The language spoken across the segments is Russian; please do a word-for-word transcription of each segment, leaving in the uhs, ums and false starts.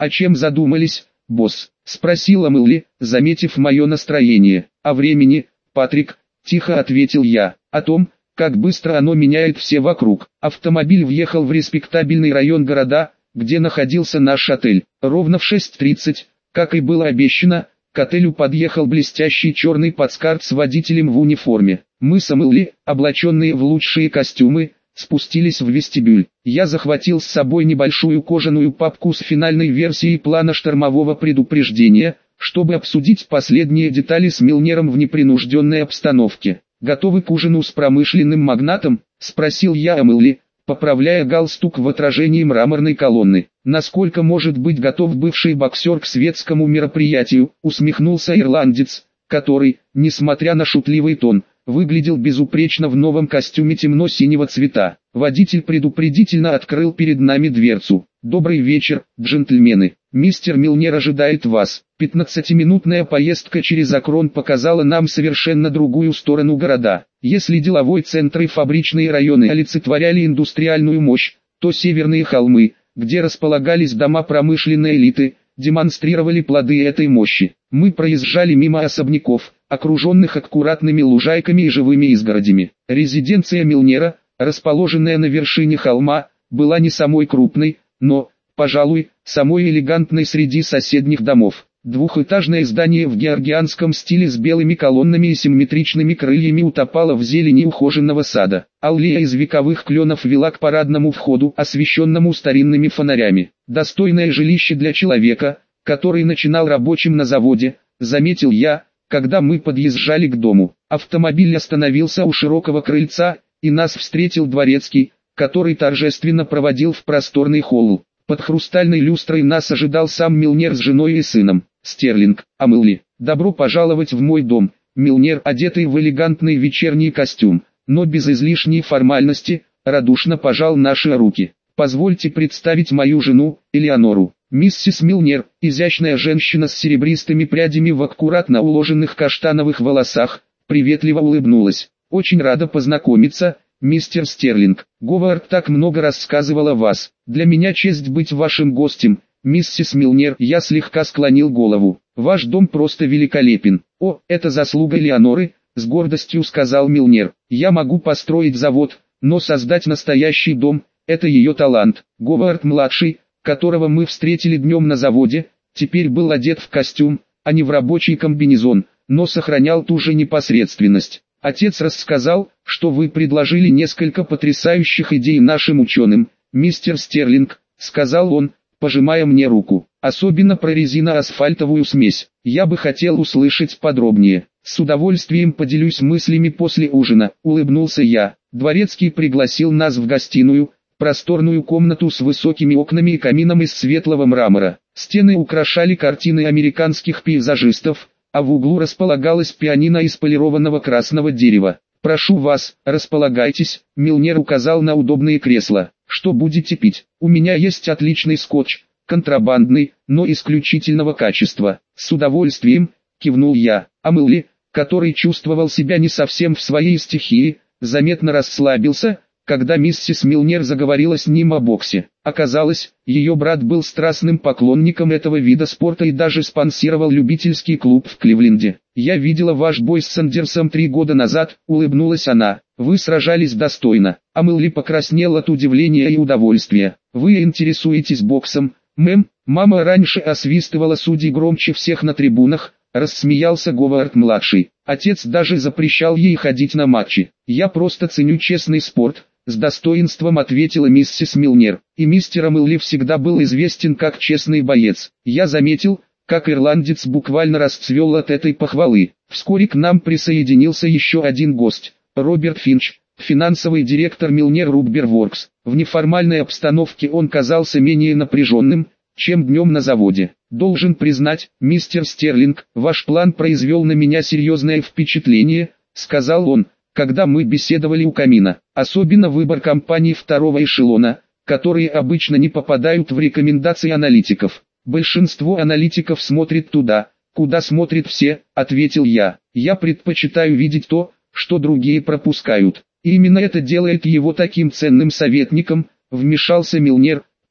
«О чем задумались, босс?» — спросила Мэлли, заметив мое настроение. «О времени, Патрик», — тихо ответил я. «О том, как быстро оно меняет все вокруг». Автомобиль въехал в респектабельный район города, где находился наш отель. Ровно в шесть тридцать, как и было обещано, к отелю подъехал блестящий черный плацкарт с водителем в униформе. Мы с Мэлли, облаченные в лучшие костюмы, спустились в вестибюль. Я захватил с собой небольшую кожаную папку с финальной версией плана штормового предупреждения, чтобы обсудить последние детали с Милнером в непринужденной обстановке. «Готовы к ужину с промышленным магнатом?» — спросил я Мэлли, поправляя галстук в отражении мраморной колонны. «Насколько может быть готов бывший боксер к светскому мероприятию?» — усмехнулся ирландец, который, несмотря на шутливый тон, выглядел безупречно в новом костюме темно-синего цвета. Водитель предупредительно открыл перед нами дверцу. «Добрый вечер, джентльмены. Мистер Милнер ожидает вас». Пятнадцатиминутная поездка через Акрон показала нам совершенно другую сторону города. Если деловой центр и фабричные районы олицетворяли индустриальную мощь, то северные холмы, где располагались дома промышленной элиты, демонстрировали плоды этой мощи. Мы проезжали мимо особняков, окруженных аккуратными лужайками и живыми изгородями. Резиденция Милнера, расположенная на вершине холма, была не самой крупной, но, пожалуй, самой элегантной среди соседних домов. Двухэтажное здание в георгианском стиле с белыми колоннами и симметричными крыльями утопало в зелени ухоженного сада. Аллея из вековых кленов вела к парадному входу, освещенному старинными фонарями. «Достойное жилище для человека, который начинал рабочим на заводе», заметил я, когда мы подъезжали к дому. Автомобиль остановился у широкого крыльца, и нас встретил дворецкий, который торжественно проводил в просторный холл. Под хрустальной люстрой нас ожидал сам Милнер с женой и сыном. «Стерлинг, а Мэлли, добро пожаловать в мой дом». Милнер, одетый в элегантный вечерний костюм, но без излишней формальности, радушно пожал наши руки. «Позвольте представить мою жену, Элеонору». Миссис Милнер, изящная женщина с серебристыми прядями в аккуратно уложенных каштановых волосах, приветливо улыбнулась. «Очень рада познакомиться, мистер Стерлинг. Говард так много рассказывал о вас. Для меня честь быть вашим гостем, миссис Милнер». Я слегка склонил голову. «Ваш дом просто великолепен». «О, это заслуга Элеоноры», с гордостью сказал Милнер. «Я могу построить завод, но создать настоящий дом – это ее талант». Говард-младший, которого мы встретили днем на заводе, теперь был одет в костюм, а не в рабочий комбинезон, но сохранял ту же непосредственность. «Отец рассказал, что вы предложили несколько потрясающих идей нашим ученым, мистер Стерлинг», — сказал он, пожимая мне руку. «Особенно про резиноасфальтовую смесь. Я бы хотел услышать подробнее». «С удовольствием поделюсь мыслями после ужина», — улыбнулся я. Дворецкий пригласил нас в гостиную, просторную комнату с высокими окнами и камином из светлого мрамора. Стены украшали картины американских пейзажистов, а в углу располагалась пианино из полированного красного дерева. «Прошу вас, располагайтесь», — Милнер указал на удобные кресла. «Что будете пить? У меня есть отличный скотч, контрабандный, но исключительного качества». «С удовольствием», — кивнул я. А Мэлли, который чувствовал себя не совсем в своей стихии, заметно расслабился, когда миссис Милнер заговорила с ним о боксе. Оказалось, ее брат был страстным поклонником этого вида спорта и даже спонсировал любительский клуб в Кливленде. «Я видела ваш бой с Сандерсом три года назад», — улыбнулась она. «Вы сражались достойно». А Мэлли покраснел от удивления и удовольствия. «Вы интересуетесь боксом, мэм?» Мама раньше освистывала судей громче всех на трибунах, рассмеялся Говард-младший. Отец даже запрещал ей ходить на матчи. «Я просто ценю честный спорт», — с достоинством ответила миссис Милнер. «И мистер Мэлли всегда был известен как честный боец». Я заметил, как ирландец буквально расцвел от этой похвалы. Вскоре к нам присоединился еще один гость, Роберт Финч, финансовый директор Милнер Рубберворкс. В неформальной обстановке он казался менее напряженным, чем днем на заводе. «Должен признать, мистер Стерлинг, ваш план произвел на меня серьезное впечатление», — сказал он, когда мы беседовали у камина. «Особенно выбор компаний второго эшелона, которые обычно не попадают в рекомендации аналитиков. Большинство аналитиков смотрит туда, куда смотрят все», — ответил я. «Я предпочитаю видеть то, что другие пропускают. И именно это делает его таким ценным советником», — вмешался Милнер,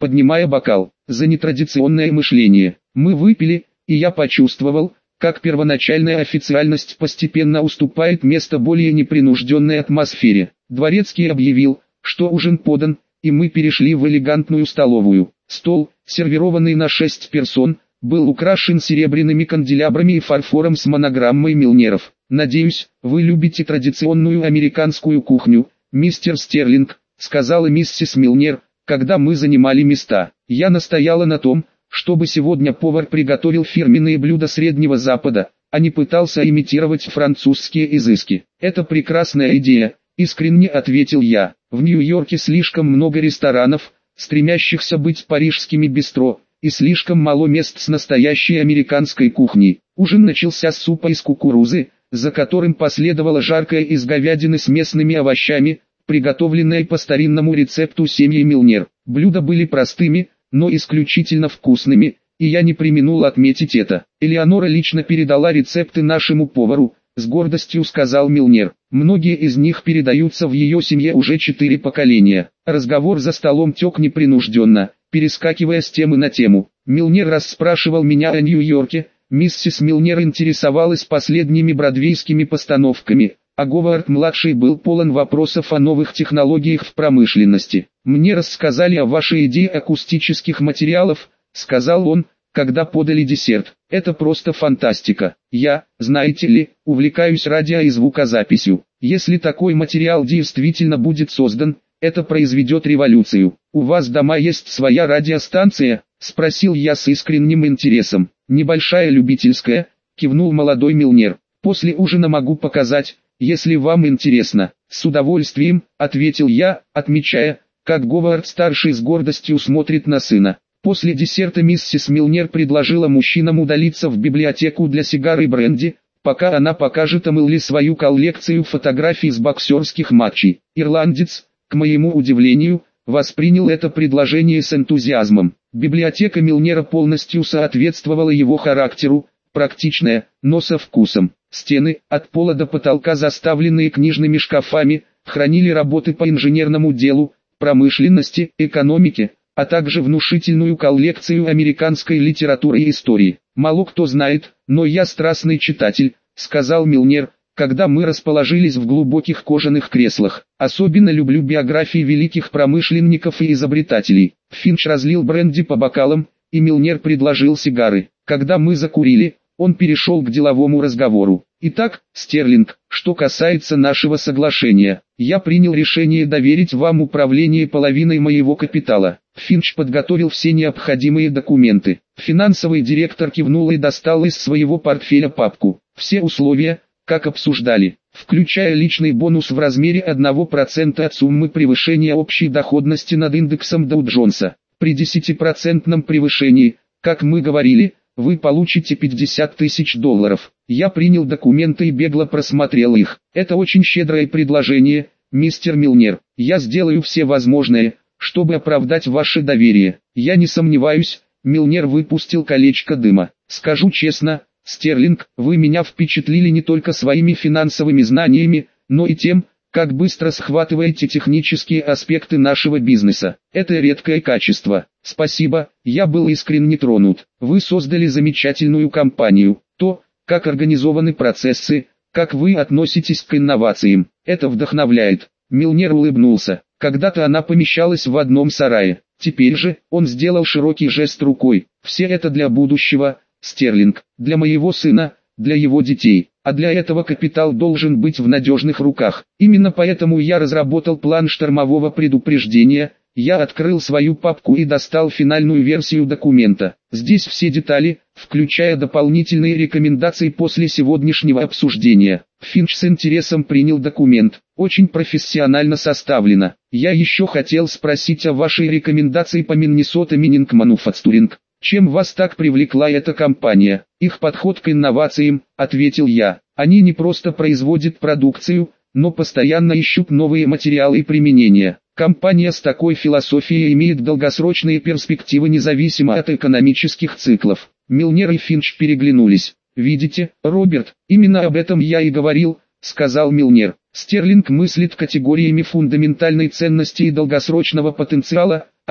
поднимая бокал, за нетрадиционное мышление. Мы выпили, и я почувствовал, как первоначальная официальность постепенно уступает место более непринужденной атмосфере. Дворецкий объявил, что ужин подан, и мы перешли в элегантную столовую. Стол, сервированный на шесть персон, был украшен серебряными канделябрами и фарфором с монограммой Милнеров. «Надеюсь, вы любите традиционную американскую кухню, мистер Стерлинг», — сказала миссис Милнер, когда мы занимали места. Я настояла на том, чтобы сегодня повар приготовил фирменные блюда Среднего Запада, а не пытался имитировать французские изыски. «Это прекрасная идея», — искренне ответил я. «В Нью-Йорке слишком много ресторанов, стремящихся быть парижскими бистро, и слишком мало мест с настоящей американской кухней». Ужин начался с супа из кукурузы, за которым последовало жаркое из говядины с местными овощами, приготовленное по старинному рецепту семьи Милнер. Блюда были простыми, но исключительно вкусными, и я не преминул отметить это. «Элеонора лично передала рецепты нашему повару», — с гордостью сказал Милнер. «Многие из них передаются в ее семье уже четыре поколения». Разговор за столом тек непринужденно, перескакивая с темы на тему. Милнер расспрашивал меня о Нью-Йорке, миссис Милнер интересовалась последними бродвейскими постановками, а Говард-младший был полон вопросов о новых технологиях в промышленности. «Мне рассказали о вашей идее акустических материалов», — сказал он, когда подали десерт. «Это просто фантастика. Я, знаете ли, увлекаюсь радио и звукозаписью. Если такой материал действительно будет создан, это произведет революцию». «У вас дома есть своя радиостанция?» — спросил я с искренним интересом. «Небольшая любительская», — кивнул молодой Милнер. «После ужина могу показать, если вам интересно». «С удовольствием», — ответил я, отмечая, как Говард-старший с гордостью смотрит на сына. После десерта миссис Милнер предложила мужчинам удалиться в библиотеку для сигар и бренди, пока она покажет Милли свою коллекцию фотографий с боксерских матчей. Ирландец, к моему удивлению, воспринял это предложение с энтузиазмом. Библиотека Милнера полностью соответствовала его характеру, практичная, но со вкусом. Стены, от пола до потолка заставленные книжными шкафами, хранили работы по инженерному делу, промышленности, экономике, а также внушительную коллекцию американской литературы и истории. «Мало кто знает, но я страстный читатель», — сказал Милнер, когда мы расположились в глубоких кожаных креслах. «Особенно люблю биографии великих промышленников и изобретателей». Финч разлил бренди по бокалам, и Милнер предложил сигары. Когда мы закурили, он перешел к деловому разговору. «Итак, Стерлинг, что касается нашего соглашения, я принял решение доверить вам управление половиной моего капитала». Финч подготовил все необходимые документы. Финансовый директор кивнул и достал из своего портфеля папку. «Все условия, как обсуждали, включая личный бонус в размере одного процента от суммы превышения общей доходности над индексом Доу-Джонса. При десятипроцентном превышении, как мы говорили, вы получите пятьдесят тысяч долларов». Я принял документы и бегло просмотрел их. «Это очень щедрое предложение, мистер Милнер. Я сделаю все возможное, чтобы оправдать ваше доверие». «Я не сомневаюсь», — Милнер выпустил колечко дыма. «Скажу честно, Стерлинг, вы меня впечатлили не только своими финансовыми знаниями, но и тем, как быстро схватываете технические аспекты нашего бизнеса. Это редкое качество. Спасибо, я был искренне тронут. Вы создали замечательную компанию. То, как организованы процессы, как вы относитесь к инновациям, это вдохновляет». Милнер улыбнулся. «Когда-то она помещалась в одном сарае. Теперь же», он сделал широкий жест рукой, «все это для будущего, Стерлинг, для моего сына, для его детей. А для этого капитал должен быть в надежных руках. Именно поэтому я разработал план штормового предупреждения». Я открыл свою папку и достал финальную версию документа. Здесь все детали, включая дополнительные рекомендации после сегодняшнего обсуждения. Финч с интересом принял документ. «Очень профессионально составлено. Я еще хотел спросить о вашей рекомендации по Minnesota Mining Manufacturing. Чем вас так привлекла эта компания?» «Их подход к инновациям», — ответил я. «Они не просто производят продукцию, но постоянно ищут новые материалы и применения. Компания с такой философией имеет долгосрочные перспективы независимо от экономических циклов». Милнер и Финч переглянулись. «Видите, Роберт, именно об этом я и говорил», — сказал Милнер. «Стерлинг мыслит категориями фундаментальной ценности и долгосрочного потенциала, а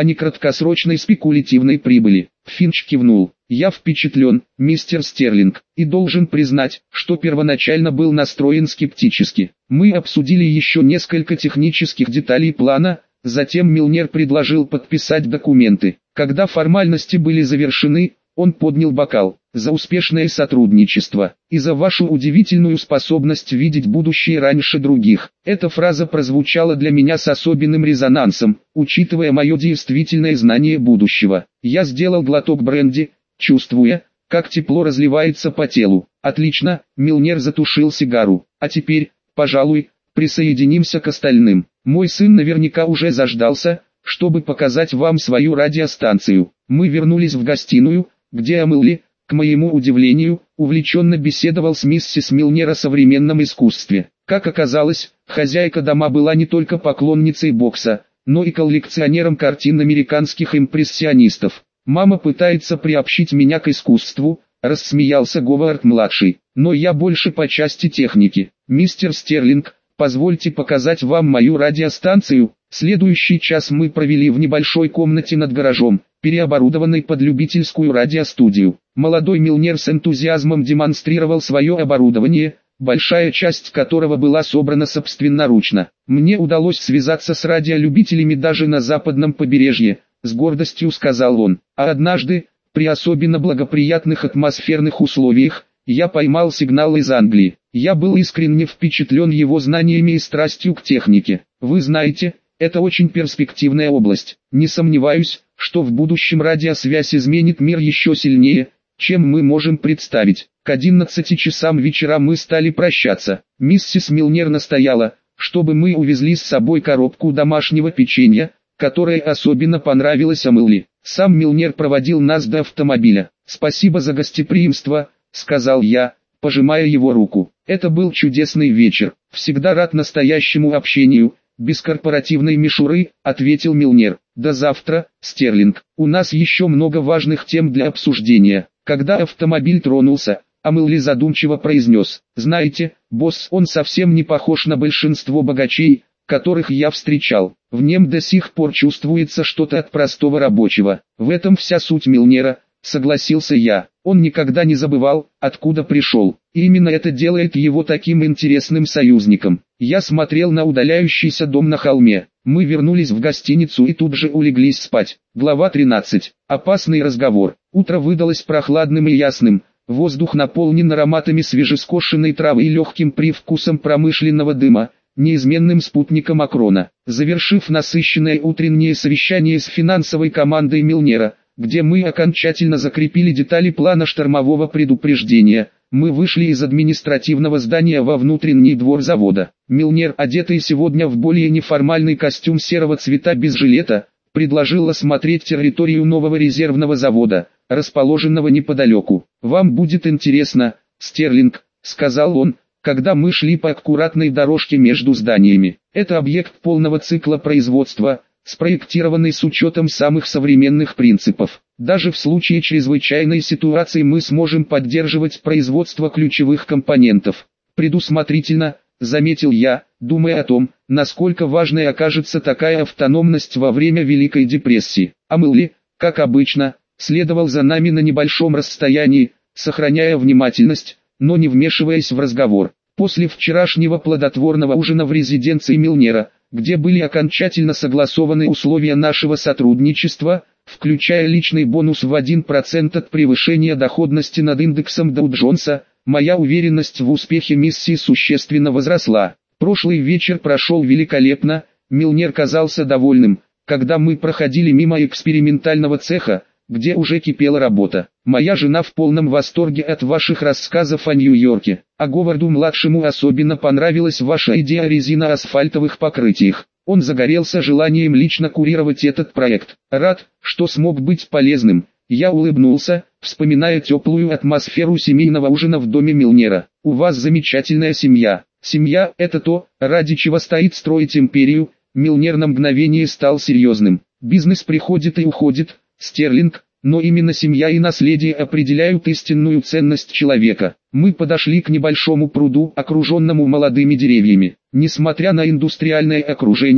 а не краткосрочной спекулятивной прибыли. Финч кивнул. Я впечатлен, мистер Стерлинг, и должен признать, что первоначально был настроен скептически. Мы обсудили еще несколько технических деталей плана, затем Милнер предложил подписать документы. Когда формальности были завершены, он поднял бокал. «За успешное сотрудничество и за вашу удивительную способность видеть будущее раньше других». Эта фраза прозвучала для меня с особенным резонансом, учитывая мое действительное знание будущего. Я сделал глоток бренди, чувствуя, как тепло разливается по телу. «Отлично», Милнер затушил сигару. «А теперь, пожалуй, присоединимся к остальным. Мой сын наверняка уже заждался, чтобы показать вам свою радиостанцию». Мы вернулись в гостиную, где Амелли, к моему удивлению, увлеченно беседовал с миссис Милнер о современном искусстве. Как оказалось, хозяйка дома была не только поклонницей бокса, но и коллекционером картин американских импрессионистов. «Мама пытается приобщить меня к искусству», — рассмеялся Говард-младший, «но я больше по части техники. Мистер Стерлинг, позвольте показать вам мою радиостанцию». Следующий час мы провели в небольшой комнате над гаражом, переоборудованной под любительскую радиостудию. Молодой Милнер с энтузиазмом демонстрировал свое оборудование, большая часть которого была собрана собственноручно. Мне удалось связаться с радиолюбителями даже на западном побережье, с гордостью сказал он. А однажды, при особенно благоприятных атмосферных условиях, я поймал сигнал из Англии. Я был искренне впечатлен его знаниями и страстью к технике. Вы знаете, это очень перспективная область. Не сомневаюсь, что в будущем радиосвязь изменит мир еще сильнее, чем мы можем представить. К одиннадцати часам вечера мы стали прощаться. Миссис Милнер настояла, чтобы мы увезли с собой коробку домашнего печенья, которая особенно понравилась Амелли. Сам Милнер проводил нас до автомобиля. «Спасибо за гостеприимство», — сказал я, пожимая его руку. Это был чудесный вечер. Всегда рад настоящему общению. «Без корпоративной мишуры», — ответил Милнер. «До завтра, Стерлинг. У нас еще много важных тем для обсуждения». Когда автомобиль тронулся, Амелли задумчиво произнес: «Знаете, босс, он совсем не похож на большинство богачей, которых я встречал. В нем до сих пор чувствуется что-то от простого рабочего. В этом вся суть Милнера», — согласился я. «Он никогда не забывал, откуда пришел. И именно это делает его таким интересным союзником». Я смотрел на удаляющийся дом на холме. Мы вернулись в гостиницу и тут же улеглись спать. Глава тринадцать. Опасный разговор. Утро выдалось прохладным и ясным. Воздух наполнен ароматами свежескошенной травы и легким привкусом промышленного дыма, неизменным спутником Акрона. Завершив насыщенное утреннее совещание с финансовой командой Милнера, где мы окончательно закрепили детали плана штормового предупреждения, мы вышли из административного здания во внутренний двор завода. Милнер, одетый сегодня в более неформальный костюм серого цвета без жилета, предложил осмотреть территорию нового резервного завода, расположенного неподалеку. «Вам будет интересно, Стерлинг», — сказал он, когда мы шли по аккуратной дорожке между зданиями. «Это объект полного цикла производства, спроектированный с учетом самых современных принципов. Даже в случае чрезвычайной ситуации мы сможем поддерживать производство ключевых компонентов. Предусмотрительно», — заметил я, думая о том, насколько важной окажется такая автономность во время Великой депрессии. Амелли, как обычно, следовал за нами на небольшом расстоянии, сохраняя внимательность, но не вмешиваясь в разговор. После вчерашнего плодотворного ужина в резиденции Милнера, где были окончательно согласованы условия нашего сотрудничества, включая личный бонус в один процент от превышения доходности над индексом Доу-Джонса, моя уверенность в успехе миссии существенно возросла. Прошлый вечер прошел великолепно, Милнер казался довольным, когда мы проходили мимо экспериментального цеха, где уже кипела работа. «Моя жена в полном восторге от ваших рассказов о Нью-Йорке, а Говарду-младшему особенно понравилась ваша идея о резиноасфальтовых покрытиях. Он загорелся желанием лично курировать этот проект. Рад, что смог быть полезным». Я улыбнулся, вспоминая теплую атмосферу семейного ужина в доме Милнера. «У вас замечательная семья». «Семья – это то, ради чего стоит строить империю». Милнер на мгновение стал серьезным. «Бизнес приходит и уходит, Стерлинг, но именно семья и наследие определяют истинную ценность человека». Мы подошли к небольшому пруду, окруженному молодыми деревьями. Несмотря на индустриальное окружение,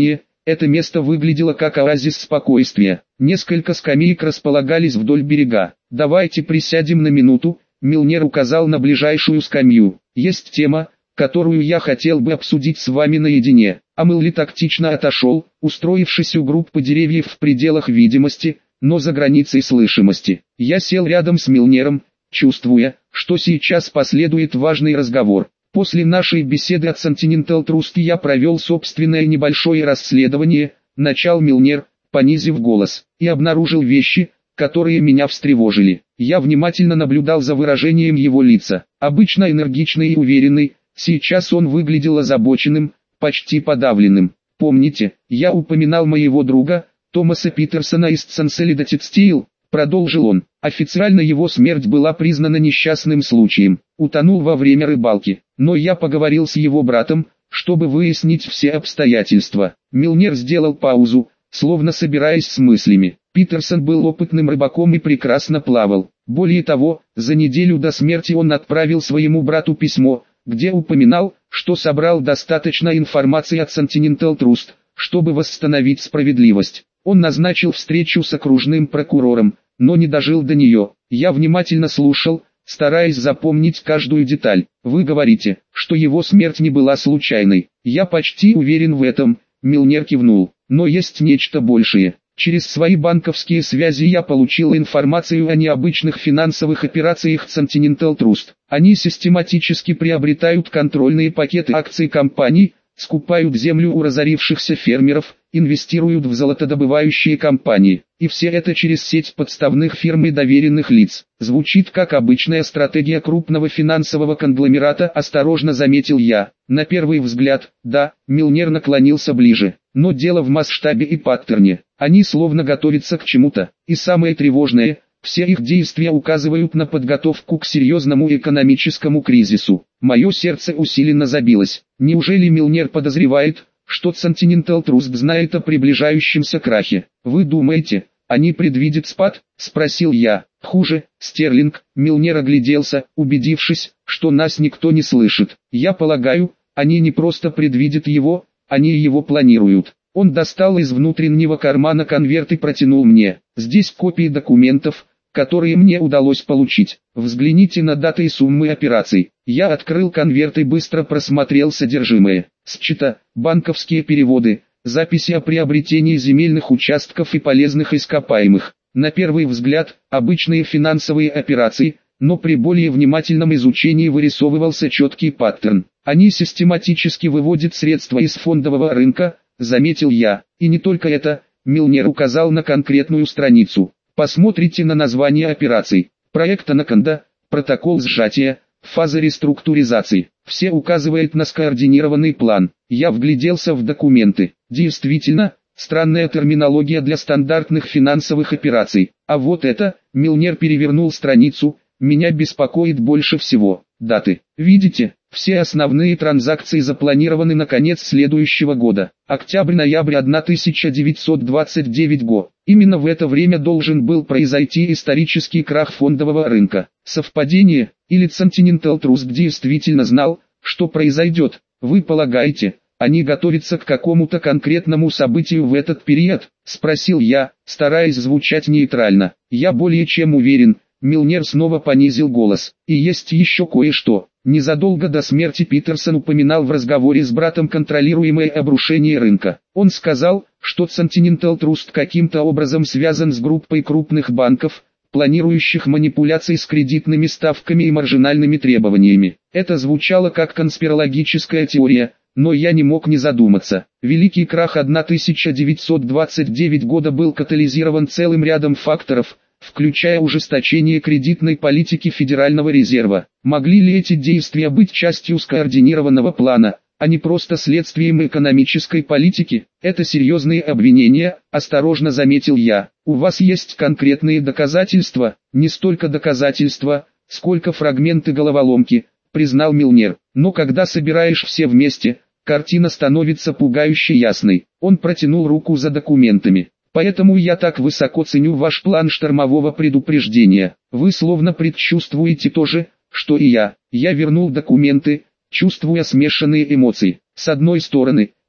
Это место выглядело как оазис спокойствия. Несколько скамеек располагались вдоль берега. «Давайте присядем на минуту», — Милнер указал на ближайшую скамью. «Есть тема, которую я хотел бы обсудить с вами наедине». Амелли тактично отошел, устроившись у группы деревьев в пределах видимости, но за границей слышимости. Я сел рядом с Милнером, чувствуя, что сейчас последует важный разговор. После нашей беседы от Continental Trust я провел собственное небольшое расследование, начал Милнер, понизив голос, и обнаружил вещи, которые меня встревожили. Я внимательно наблюдал за выражением его лица. Обычно энергичный и уверенный, сейчас он выглядел озабоченным, почти подавленным. Помните, я упоминал моего друга, Томаса Питерсона из Consolidated Steel, продолжил он. Официально его смерть была признана несчастным случаем, утонул во время рыбалки, но я поговорил с его братом, чтобы выяснить все обстоятельства. Милнер сделал паузу, словно собираясь с мыслями. Питерсон был опытным рыбаком и прекрасно плавал. Более того, за неделю до смерти он отправил своему брату письмо, где упоминал, что собрал достаточно информации от Continental Trust, чтобы восстановить справедливость. Он назначил встречу с окружным прокурором, но не дожил до нее. Я внимательно слушал, стараясь запомнить каждую деталь. Вы говорите, что его смерть не была случайной. Я почти уверен в этом, Милнер кивнул. Но есть нечто большее. Через свои банковские связи я получил информацию о необычных финансовых операциях Continental Trust. Они систематически приобретают контрольные пакеты акций компаний, скупают землю у разорившихся фермеров, инвестируют в золотодобывающие компании. И все это через сеть подставных фирм и доверенных лиц. Звучит как обычная стратегия крупного финансового конгломерата, осторожно заметил я. На первый взгляд, да, Милнер наклонился ближе. Но дело в масштабе и паттерне. Они словно готовятся к чему-то. И самое тревожное, все их действия указывают на подготовку к серьезному экономическому кризису. Мое сердце усиленно забилось. Неужели Милнер подозревает, что Continental Trust знает о приближающемся крахе? Вы думаете, они предвидят спад? Спросил я. Хуже, Стерлинг. Милнер огляделся, убедившись, что нас никто не слышит. Я полагаю, они не просто предвидят его, они его планируют. Он достал из внутреннего кармана конверт и протянул мне. Здесь копии документов, которые мне удалось получить. Взгляните на даты и суммы операций. Я открыл конверт и быстро просмотрел содержимое. Счета, банковские переводы, записи о приобретении земельных участков и полезных ископаемых. На первый взгляд, обычные финансовые операции, но при более внимательном изучении вырисовывался четкий паттерн. Они систематически выводят средства из фондового рынка, заметил я. И не только это, Милнер указал на конкретную страницу. Посмотрите на название операций. Проект Анаконда, протокол сжатия, фаза реструктуризации. Все указывает на скоординированный план. Я вгляделся в документы. Действительно, странная терминология для стандартных финансовых операций. А вот это, Милнер перевернул страницу, меня беспокоит больше всего. Даты. Видите, все основные транзакции запланированы на конец следующего года. Октябрь-ноябрь тысяча девятьсот двадцать девятого года. Именно в это время должен был произойти исторический крах фондового рынка. Совпадение, или Continental Trust действительно знал, что произойдет? Вы полагаете, они готовятся к какому-то конкретному событию в этот период? Спросил я, стараясь звучать нейтрально. Я более чем уверен. Милнер снова понизил голос. И есть еще кое-что. Незадолго до смерти Питерсон упоминал в разговоре с братом контролируемое обрушение рынка. Он сказал, что Continental Trust каким-то образом связан с группой крупных банков, планирующих манипуляции с кредитными ставками и маржинальными требованиями. Это звучало как конспирологическая теория, но я не мог не задуматься. Великий крах тысяча девятьсот двадцать девятого года был катализирован целым рядом факторов, включая ужесточение кредитной политики Федерального резерва. Могли ли эти действия быть частью скоординированного плана, а не просто следствием экономической политики? Это серьезные обвинения, осторожно заметил я. У вас есть конкретные доказательства? Не столько доказательства, сколько фрагменты головоломки, признал Милнер. Но когда собираешь все вместе, картина становится пугающе ясной. Он протянул руку за документами. Поэтому я так высоко ценю ваш план штормового предупреждения. Вы словно предчувствуете то же, что и я. Я вернул документы, чувствуя смешанные эмоции. С одной стороны,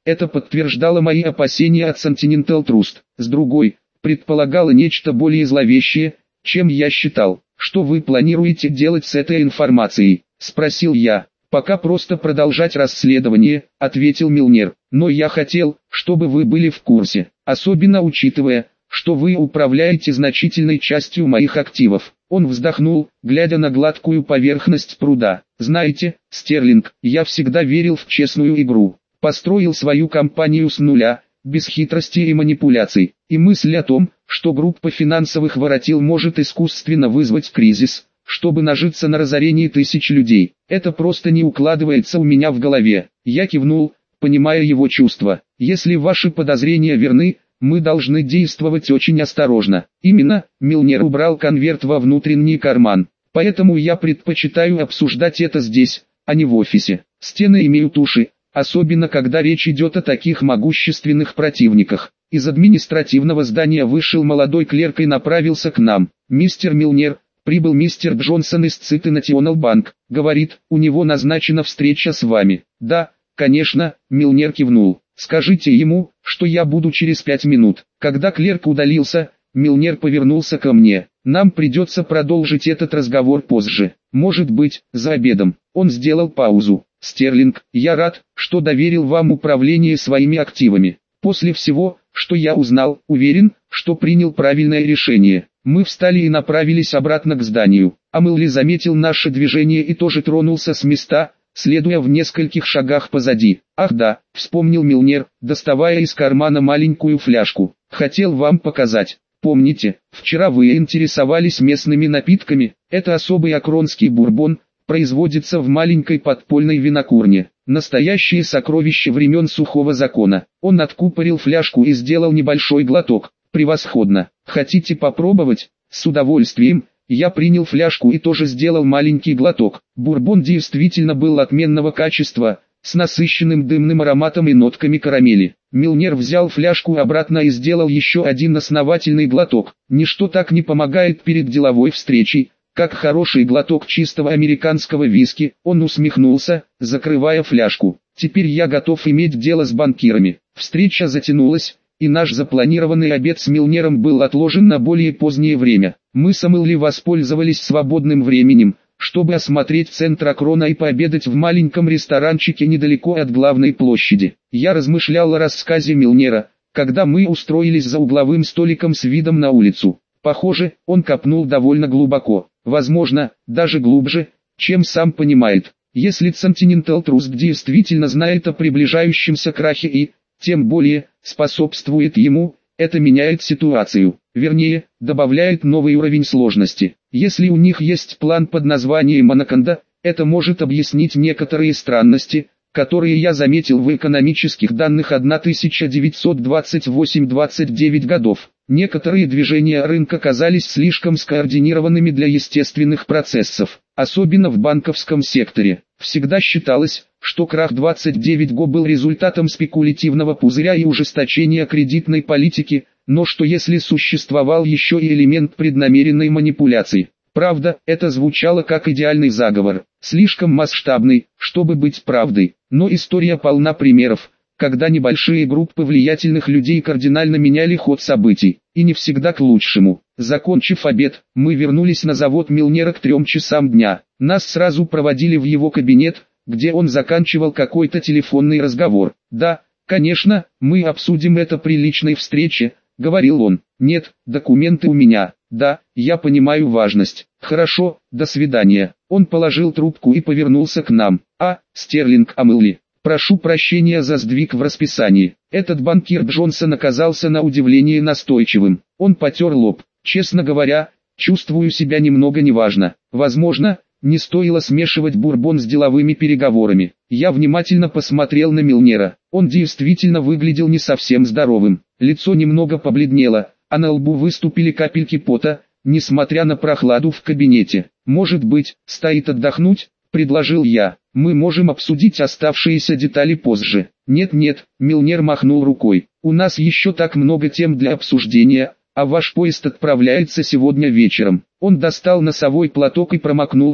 Это подтверждало мои опасения от Continental Trust. С другой, предполагало нечто более зловещее, чем я считал. «Что вы планируете делать с этой информацией?» – спросил я. «Пока просто продолжать расследование», – ответил Милнер. «Но я хотел, чтобы вы были в курсе, особенно учитывая, что вы управляете значительной частью моих активов». Он вздохнул, глядя на гладкую поверхность пруда. «Знаете, Стерлинг, я всегда верил в честную игру. Построил свою компанию с нуля, без хитрости и манипуляций. И мысль о том, что группа финансовых воротил может искусственно вызвать кризис, чтобы нажиться на разорении тысяч людей, это просто не укладывается у меня в голове». Я кивнул, понимая его чувства. «Если ваши подозрения верны, мы должны действовать очень осторожно». Именно, Милнер убрал конверт во внутренний карман. «Поэтому я предпочитаю обсуждать это здесь, а не в офисе. Стены имеют уши, особенно когда речь идет о таких могущественных противниках». Из административного здания вышел молодой клерк и направился к нам. «Мистер Милнер, прибыл мистер Джонсон из City National Bank, говорит, у него назначена встреча с вами». «Да, конечно», Милнер кивнул. «Скажите ему, что я буду через пять минут». Когда клерк удалился, Милнер повернулся ко мне. «Нам придется продолжить этот разговор позже. Может быть, за обедом». Он сделал паузу. «Стерлинг, я рад, что доверил вам управление своими активами. После всего, что я узнал, уверен, что принял правильное решение». Мы встали и направились обратно к зданию. Амелли заметил наше движение и тоже тронулся с места, следуя в нескольких шагах позади. «Ах да», — вспомнил Милнер, доставая из кармана маленькую фляжку. «Хотел вам показать. Помните, вчера вы интересовались местными напитками? Это особый акронский бурбон, производится в маленькой подпольной винокурне. Настоящее сокровище времен сухого закона». Он откупорил фляжку и сделал небольшой глоток. «Превосходно. Хотите попробовать?» «С удовольствием». Я принял фляжку и тоже сделал маленький глоток. Бурбон действительно был отменного качества, с насыщенным дымным ароматом и нотками карамели. Милнер взял фляжку обратно и сделал еще один основательный глоток. Ничто так не помогает перед деловой встречей, как хороший глоток чистого американского виски. Он усмехнулся, закрывая фляжку. «Теперь я готов иметь дело с банкирами». Встреча затянулась, и наш запланированный обед с Милнером был отложен на более позднее время. Мы с Амелли воспользовались свободным временем, чтобы осмотреть центр Акрона и пообедать в маленьком ресторанчике недалеко от главной площади. Я размышлял о рассказе Милнера, когда мы устроились за угловым столиком с видом на улицу. Похоже, он копнул довольно глубоко, возможно, даже глубже, чем сам понимает. Если Continental Trust действительно знает о приближающемся крахе и, тем более, способствует ему, это меняет ситуацию, вернее, добавляет новый уровень сложности. Если у них есть план под названием Анаконда, это может объяснить некоторые странности, которые я заметил в экономических данных тысяча девятьсот двадцать восемь — двадцать девять годов. Некоторые движения рынка казались слишком скоординированными для естественных процессов, особенно в банковском секторе. Всегда считалось, что крах двадцать девять го был результатом спекулятивного пузыря и ужесточения кредитной политики, но что если существовал еще и элемент преднамеренной манипуляции? Правда, это звучало как идеальный заговор, слишком масштабный, чтобы быть правдой, но история полна примеров, когда небольшие группы влиятельных людей кардинально меняли ход событий, и не всегда к лучшему. Закончив обед, мы вернулись на завод Милнера к трем часам дня. Нас сразу проводили в его кабинет, где он заканчивал какой-то телефонный разговор. «Да, конечно, мы обсудим это при личной встрече», — говорил он. «Нет, документы у меня. Да, я понимаю важность. Хорошо, до свидания». Он положил трубку и повернулся к нам. «А, Стерлинг Амелли, прошу прощения за сдвиг в расписании». Этот банкир Джонсон оказался на удивление настойчивым. Он потер лоб. «Честно говоря, чувствую себя немного неважно. Возможно, не стоило смешивать бурбон с деловыми переговорами». Я внимательно посмотрел на Милнера. Он действительно выглядел не совсем здоровым. Лицо немного побледнело, а на лбу выступили капельки пота, несмотря на прохладу в кабинете. «Может быть, стоит отдохнуть?» – предложил я. «Мы можем обсудить оставшиеся детали позже». «Нет-нет», – Милнер махнул рукой. «У нас еще так много тем для обсуждения, а ваш поезд отправляется сегодня вечером». Он достал носовой платок и промокнул лоб.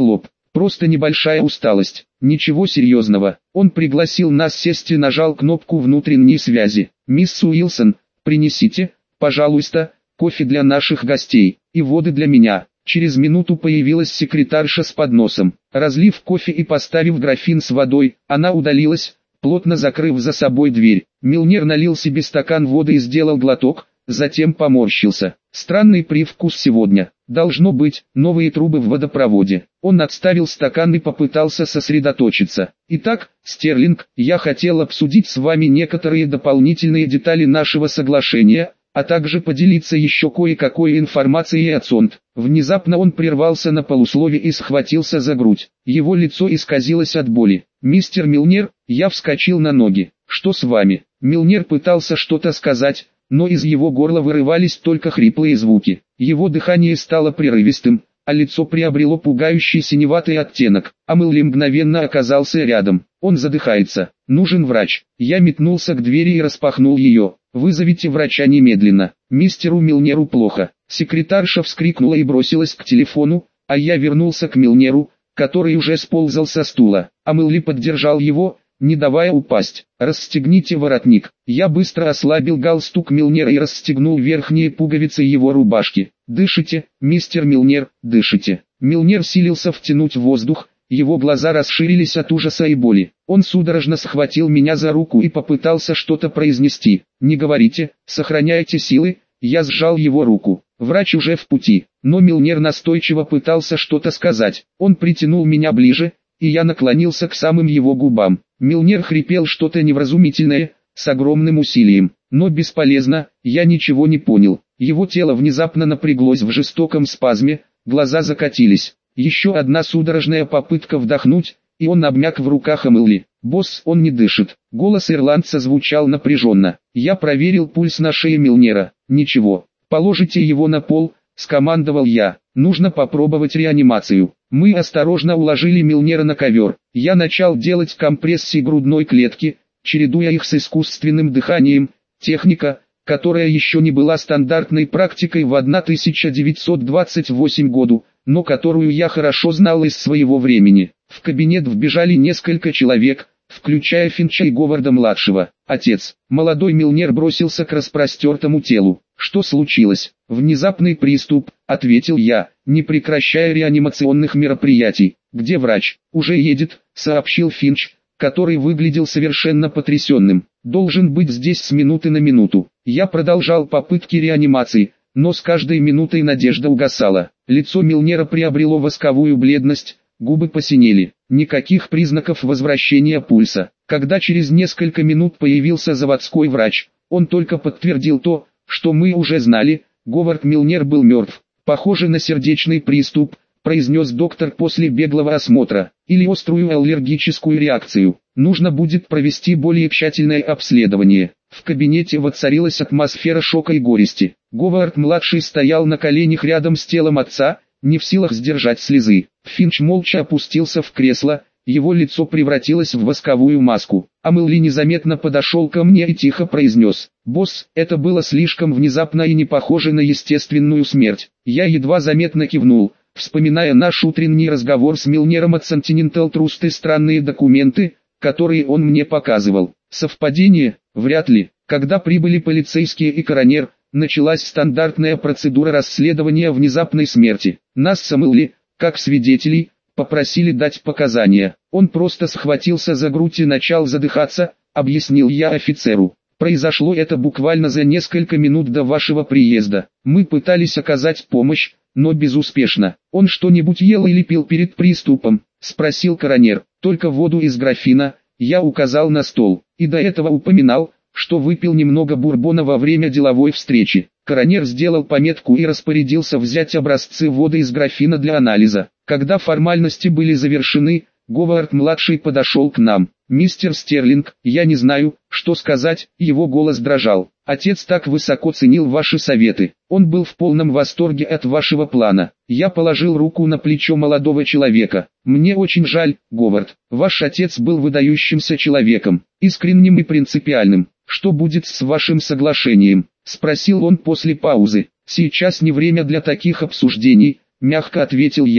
Просто небольшая усталость. Ничего серьезного. Он пригласил нас сесть и нажал кнопку внутренней связи. «Мисс Уилсон, принесите, пожалуйста, кофе для наших гостей, и воды для меня». Через минуту появилась секретарша с подносом. Разлив кофе и поставив графин с водой, она удалилась, плотно закрыв за собой дверь. Милнер налил себе стакан воды и сделал глоток, затем поморщился. Странный привкус сегодня. Должно быть, новые трубы в водопроводе. Он отставил стакан и попытался сосредоточиться. Итак, Стерлинг, я хотел обсудить с вами некоторые дополнительные детали нашего соглашения, а также поделиться еще кое-какой информацией от Сонд. Внезапно он прервался на полуслове и схватился за грудь. Его лицо исказилось от боли. «Мистер Милнер», я вскочил на ноги. «Что с вами?» Милнер пытался что-то сказать, но из его горла вырывались только хриплые звуки. Его дыхание стало прерывистым, а лицо приобрело пугающий синеватый оттенок. А Мэлли мгновенно оказался рядом. Он задыхается. «Нужен врач». Я метнулся к двери и распахнул ее. «Вызовите врача немедленно. Мистеру Милнеру плохо». Секретарша вскрикнула и бросилась к телефону, а я вернулся к Милнеру, который уже сползал со стула. А Мэлли поддержал его, не давая упасть. «Расстегните воротник». Я быстро ослабил галстук Милнера и расстегнул верхние пуговицы его рубашки. «Дышите, мистер Милнер, дышите». Милнер силился втянуть воздух, его глаза расширились от ужаса и боли. Он судорожно схватил меня за руку и попытался что-то произнести. «Не говорите, сохраняйте силы». Я сжал его руку. Врач уже в пути, но Милнер настойчиво пытался что-то сказать. Он притянул меня ближе, и я наклонился к самым его губам. Милнер хрипел что-то невразумительное, с огромным усилием, но бесполезно, я ничего не понял. Его тело внезапно напряглось в жестоком спазме, глаза закатились. Еще одна судорожная попытка вдохнуть, и он обмяк в руках Эмили. «Босс, он не дышит». Голос ирландца звучал напряженно. Я проверил пульс на шее Милнера. «Ничего. Положите его на пол», — скомандовал я. «Нужно попробовать реанимацию». Мы осторожно уложили Милнера на ковер. Я начал делать компрессии грудной клетки, чередуя их с искусственным дыханием. Техника, которая еще не была стандартной практикой в тысяча девятьсот двадцать восьмом году, но которую я хорошо знал из своего времени. В кабинет вбежали несколько человек, включая Финча и Говарда-младшего. «Отец». Молодой Милнер бросился к распростертому телу. «Что случилось?» «Внезапный приступ», — ответил я, не прекращая реанимационных мероприятий. «Где врач?» «Уже едет», — сообщил Финч, который выглядел совершенно потрясенным. «Должен быть здесь с минуты на минуту». Я продолжал попытки реанимации, но с каждой минутой надежда угасала. Лицо Милнера приобрело восковую бледность, губы посинели. Никаких признаков возвращения пульса. Когда через несколько минут появился заводской врач, он только подтвердил то, что мы уже знали: Говард Милнер был мертв. «Похоже на сердечный приступ», — произнес доктор после беглого осмотра, «или острую аллергическую реакцию. Нужно будет провести более тщательное обследование». В кабинете воцарилась атмосфера шока и горести. Говард-младший стоял на коленях рядом с телом отца, не в силах сдержать слезы. Финч молча опустился в кресло, его лицо превратилось в восковую маску. А Мэлли незаметно подошел ко мне и тихо произнес: «Босс, это было слишком внезапно и не похоже на естественную смерть». Я едва заметно кивнул, вспоминая наш утренний разговор с Милнером от Continental Trust и странные документы, которые он мне показывал. Совпадение? Вряд ли. Когда прибыли полицейские и коронер, началась стандартная процедура расследования внезапной смерти. Нас с Мэлли, как свидетелей, попросили дать показания. Он просто схватился за грудь и начал задыхаться, объяснил я офицеру. Произошло это буквально за несколько минут до вашего приезда. Мы пытались оказать помощь, но безуспешно. Он что-нибудь ел или пил перед приступом? Спросил коронер. Только воду из графина. Я указал на стол. И до этого упоминал, что выпил немного бурбона во время деловой встречи. Коронер сделал пометку и распорядился взять образцы воды из графина для анализа. Когда формальности были завершены, Говард-младший подошел к нам. «Мистер Стерлинг, я не знаю, что сказать», его голос дрожал. «Отец так высоко ценил ваши советы. Он был в полном восторге от вашего плана». Я положил руку на плечо молодого человека. «Мне очень жаль, Говард. Ваш отец был выдающимся человеком, искренним и принципиальным. Что будет с вашим соглашением?» — спросил он после паузы. «Сейчас не время для таких обсуждений», — мягко ответил я.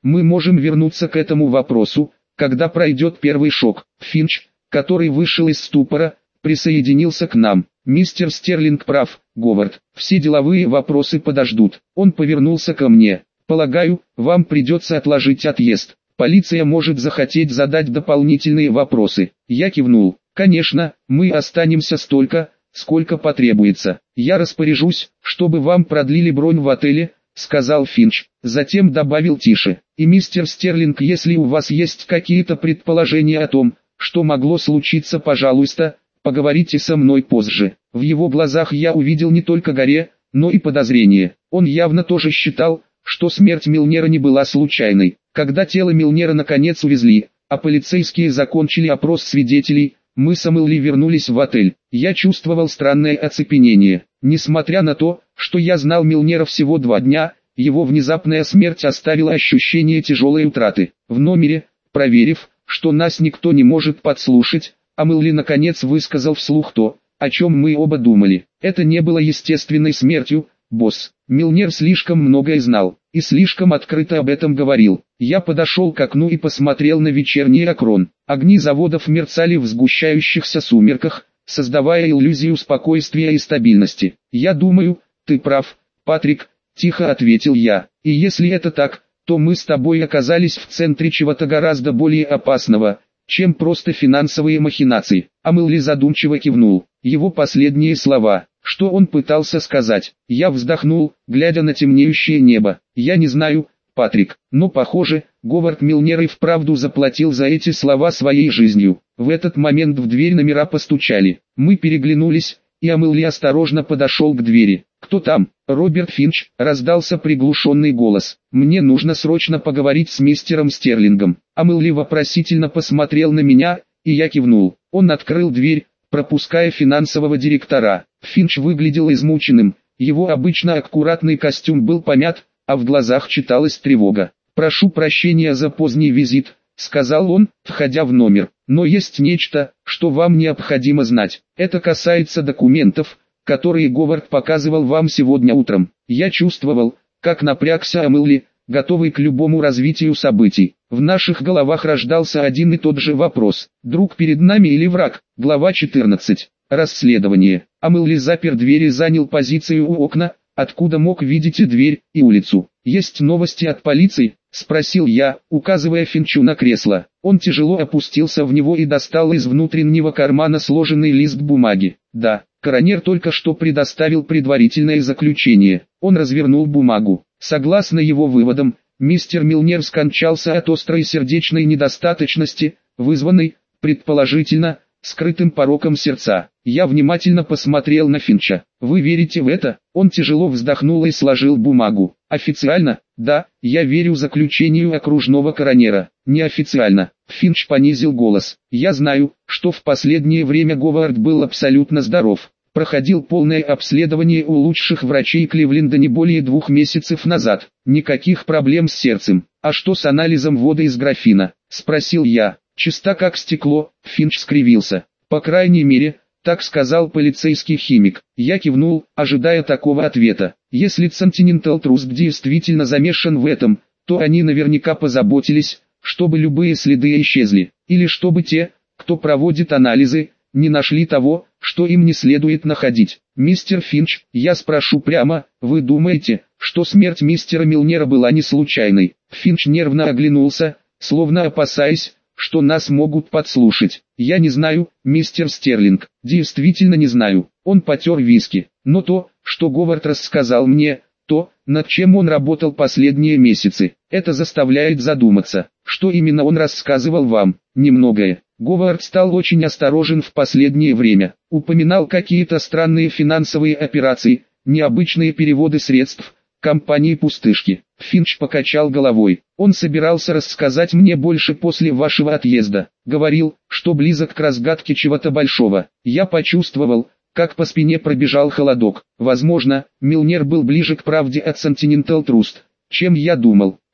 Мы можем вернуться к этому вопросу, когда пройдет первый шок. Финч, который вышел из ступора, присоединился к нам. Мистер Стерлинг прав, Говард, все деловые вопросы подождут. Он повернулся ко мне. Полагаю, вам придется отложить отъезд. Полиция может захотеть задать дополнительные вопросы. Я кивнул. Конечно, мы останемся столько, сколько потребуется. Я распоряжусь, чтобы вам продлили бронь в отеле, сказал Финч. Затем добавил тише. И мистер Стерлинг, если у вас есть какие-то предположения о том, что могло случиться, пожалуйста, поговорите со мной позже. В его глазах я увидел не только горе, но и подозрение. Он явно тоже считал, что смерть Милнера не была случайной. Когда тело Милнера наконец увезли, а полицейские закончили опрос свидетелей, мы с Эмили вернулись в отель. Я чувствовал странное оцепенение. Несмотря на то, что я знал Милнера всего два дня, его внезапная смерть оставила ощущение тяжелой утраты. В номере, проверив, что нас никто не может подслушать, Эмили наконец высказал вслух то, о чем мы оба думали. Это не было естественной смертью, босс. Милнер слишком многое знал, и слишком открыто об этом говорил. Я подошел к окну и посмотрел на вечерний Акрон. Огни заводов мерцали в сгущающихся сумерках, создавая иллюзию спокойствия и стабильности. «Я думаю, ты прав, Патрик», — тихо ответил я. «И если это так, то мы с тобой оказались в центре чего-то гораздо более опасного, чем просто финансовые махинации». Эмили задумчиво кивнул. Его последние слова. Что он пытался сказать? Я вздохнул, глядя на темнеющее небо. Я не знаю, Патрик, но похоже, Говард Милнер и вправду заплатил за эти слова своей жизнью. В этот момент в дверь номера постучали. Мы переглянулись, и Эмили осторожно подошел к двери. «Кто там?» «Роберт Финч», — раздался приглушенный голос. «Мне нужно срочно поговорить с мистером Стерлингом». Эмили вопросительно посмотрел на меня, и я кивнул. Он открыл дверь, пропуская финансового директора. Финч выглядел измученным, его обычно аккуратный костюм был помят, а в глазах читалась тревога. «Прошу прощения за поздний визит», — сказал он, входя в номер. «Но есть нечто, что вам необходимо знать. Это касается документов, которые Говард показывал вам сегодня утром». Я чувствовал, как напрягся Эмили, готовый к любому развитию событий. В наших головах рождался один и тот же вопрос: друг перед нами или враг? Глава четырнадцать. Расследование. Эмили запер дверь и занял позицию у окна, откуда мог видеть и дверь, и улицу. «Есть новости от полиции?» — спросил я, указывая Финчу на кресло. Он тяжело опустился в него и достал из внутреннего кармана сложенный лист бумаги. «Да, коронер только что предоставил предварительное заключение». Он развернул бумагу. Согласно его выводам, мистер Милнер скончался от острой сердечной недостаточности, вызванной, предположительно, скрытым пороком сердца. Я внимательно посмотрел на Финча. «Вы верите в это?» Он тяжело вздохнул и сложил бумагу. «Официально, да, я верю заключению окружного коронера. Неофициально». Финч понизил голос. «Я знаю, что в последнее время Говард был абсолютно здоров. Проходил полное обследование у лучших врачей Кливленда не более двух месяцев назад. Никаких проблем с сердцем. А что с анализом воды из графина?» — спросил я. «Чиста как стекло», — Финч скривился. «По крайней мере, так сказал полицейский химик». Я кивнул, ожидая такого ответа. Если Continental Trust действительно замешан в этом, то они наверняка позаботились, чтобы любые следы исчезли, или чтобы те, кто проводит анализы, не нашли того, что им не следует находить. «Мистер Финч, я спрошу прямо, вы думаете, что смерть мистера Милнера была не случайной?» Финч нервно оглянулся, словно опасаясь, что нас могут подслушать. «Я не знаю, мистер Стерлинг, действительно не знаю». Он потер виски. «Но то, что Говард рассказал мне, то, над чем он работал последние месяцы, это заставляет задуматься. Что именно он рассказывал вам?» «Немногое. Говард стал очень осторожен в последнее время. Упоминал какие-то странные финансовые операции, необычные переводы средств, компании-пустышки». Финч покачал головой. «Он собирался рассказать мне больше после вашего отъезда. Говорил, что близок к разгадке чего-то большого». Я почувствовал, как по спине пробежал холодок. Возможно, Милнер был ближе к правде от Continental Trust, чем я думал.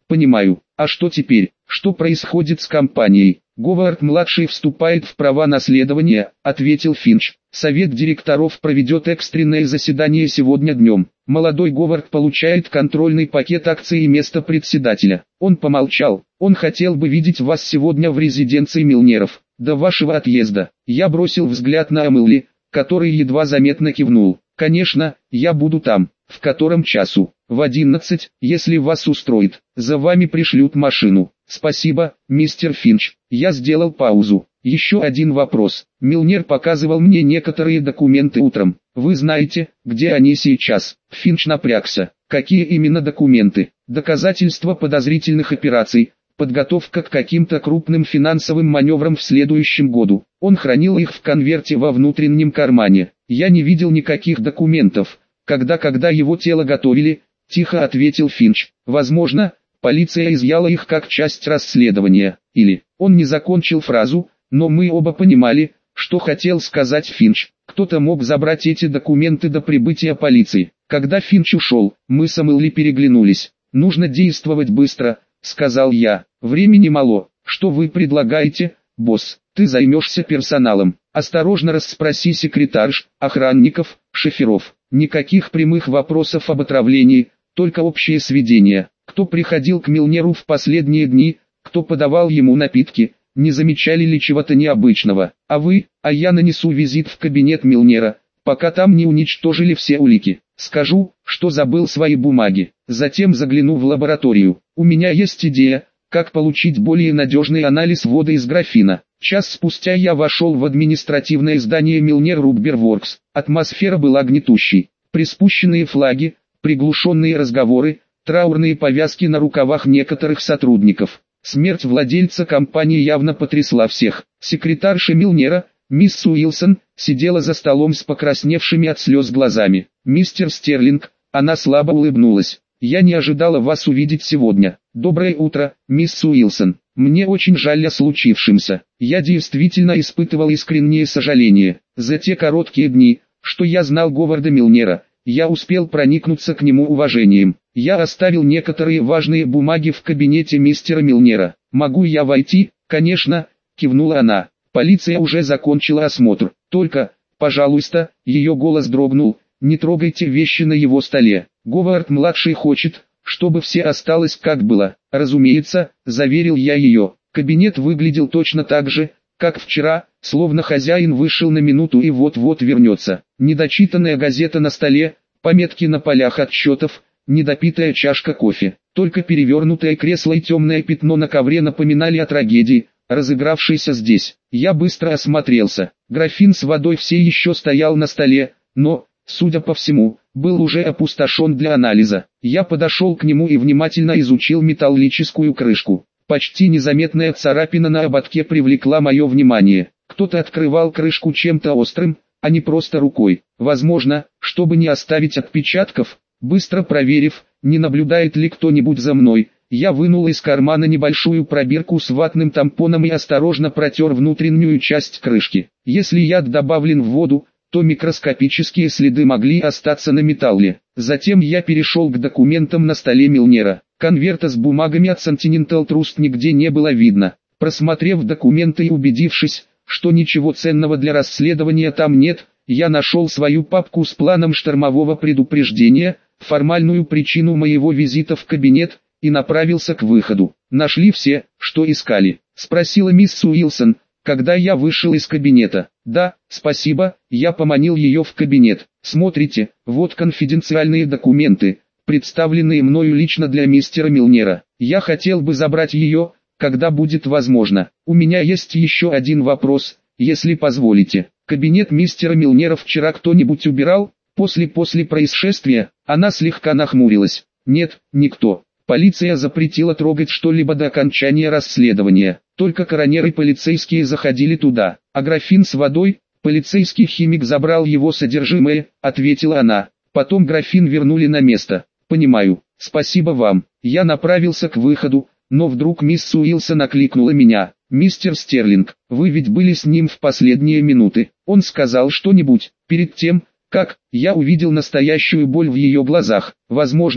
Понимаю. А что теперь? Что происходит с компанией? Говард-младший вступает в права наследования, ответил Финч. Совет директоров проведет экстренное заседание сегодня днем. Молодой Говард получает контрольный пакет акций и место председателя. Он помолчал. Он хотел бы видеть вас сегодня в резиденции Милнеров. До вашего отъезда. Я бросил взгляд на Эмили, который едва заметно кивнул. Конечно, я буду там. В котором часу? В одиннадцать, если вас устроит. За вами пришлют машину. Спасибо, мистер Финч. Я сделал паузу. Еще один вопрос. Милнер показывал мне некоторые документы утром. Вы знаете, где они сейчас? Финч напрягся. Какие именно документы? Доказательства подозрительных операций. Подготовка к каким-то крупным финансовым маневрам в следующем году. Он хранил их в конверте во внутреннем кармане. Я не видел никаких документов. Когда когда его тело готовили, тихо ответил Финч. Возможно, полиция изъяла их как часть расследования. Или, он не закончил фразу, но мы оба понимали, что хотел сказать Финч. Кто-то мог забрать эти документы до прибытия полиции. Когда Финч ушел, мы с Эмили переглянулись. Нужно действовать быстро, сказал я. Времени мало. Что вы предлагаете, босс? Ты займешься персоналом. Осторожно расспроси секретарш, охранников, шоферов. Никаких прямых вопросов об отравлении, только общие сведения. Кто приходил к Милнеру в последние дни, кто подавал ему напитки, не замечали ли чего-то необычного. А вы, а я нанесу визит в кабинет Милнера, пока там не уничтожили все улики. Скажу, что забыл свои бумаги. Затем загляну в лабораторию. У меня есть идея, как получить более надежный анализ воды из графина. Час спустя я вошел в административное здание Милнер Рубберворкс. Атмосфера была гнетущей. Приспущенные флаги, приглушенные разговоры, траурные повязки на рукавах некоторых сотрудников. Смерть владельца компании явно потрясла всех. Секретарша Милнера, мисс Уилсон, сидела за столом с покрасневшими от слез глазами. «Мистер Стерлинг», она слабо улыбнулась. «Я не ожидала вас увидеть сегодня. Доброе утро, мисс Уилсон. Мне очень жаль о случившемся. Я действительно испытывал искреннее сожаление. За те короткие дни, что я знал Говарда Милнера, я успел проникнуться к нему уважением. Я оставил некоторые важные бумаги в кабинете мистера Милнера. Могу я войти?» «Конечно», кивнула она. «Полиция уже закончила осмотр. Только, пожалуйста», ее голос дрогнул, «не трогайте вещи на его столе. Говард-младший хочет, чтобы все осталось как было». «Разумеется», заверил я ее. Кабинет выглядел точно так же, как вчера, словно хозяин вышел на минуту и вот-вот вернется. Недочитанная газета на столе, пометки на полях отчетов, недопитая чашка кофе. Только перевернутое кресло и темное пятно на ковре напоминали о трагедии, разыгравшейся здесь. Я быстро осмотрелся. Графин с водой все еще стоял на столе, но, судя по всему, был уже опустошен для анализа. Я подошел к нему и внимательно изучил металлическую крышку. Почти незаметная царапина на ободке привлекла мое внимание. Кто-то открывал крышку чем-то острым, а не просто рукой. Возможно, чтобы не оставить отпечатков, быстро проверив, не наблюдает ли кто-нибудь за мной, я вынул из кармана небольшую пробирку с ватным тампоном и осторожно протер внутреннюю часть крышки. Если яд добавлен в воду, то микроскопические следы могли остаться на металле. Затем я перешел к документам на столе Милнера. Конверта с бумагами от Continental Trust нигде не было видно. Просмотрев документы и убедившись, что ничего ценного для расследования там нет, я нашел свою папку с планом штормового предупреждения, формальную причину моего визита в кабинет, и направился к выходу. «Нашли все, что искали?» — спросила мисс Уилсон, когда я вышел из кабинета. «Да, спасибо», я поманил ее в кабинет. «Смотрите, вот конфиденциальные документы, представленные мною лично для мистера Милнера. Я хотел бы забрать ее, когда будет возможно. У меня есть еще один вопрос, если позволите. Кабинет мистера Милнера вчера кто-нибудь убирал? После после происшествия?» Она слегка нахмурилась. «Нет, никто. Полиция запретила трогать что-либо до окончания расследования. Только коронер и полицейские заходили туда. А графин с водой, полицейский химик забрал его содержимое», ответила она. «Потом графин вернули на место». «Понимаю, спасибо вам». Я направился к выходу, но вдруг мисс Уилсон окликнула меня. «Мистер Стерлинг, вы ведь были с ним в последние минуты. Он сказал что-нибудь?» Перед тем, как я увидел настоящую боль в ее глазах. «Возможно,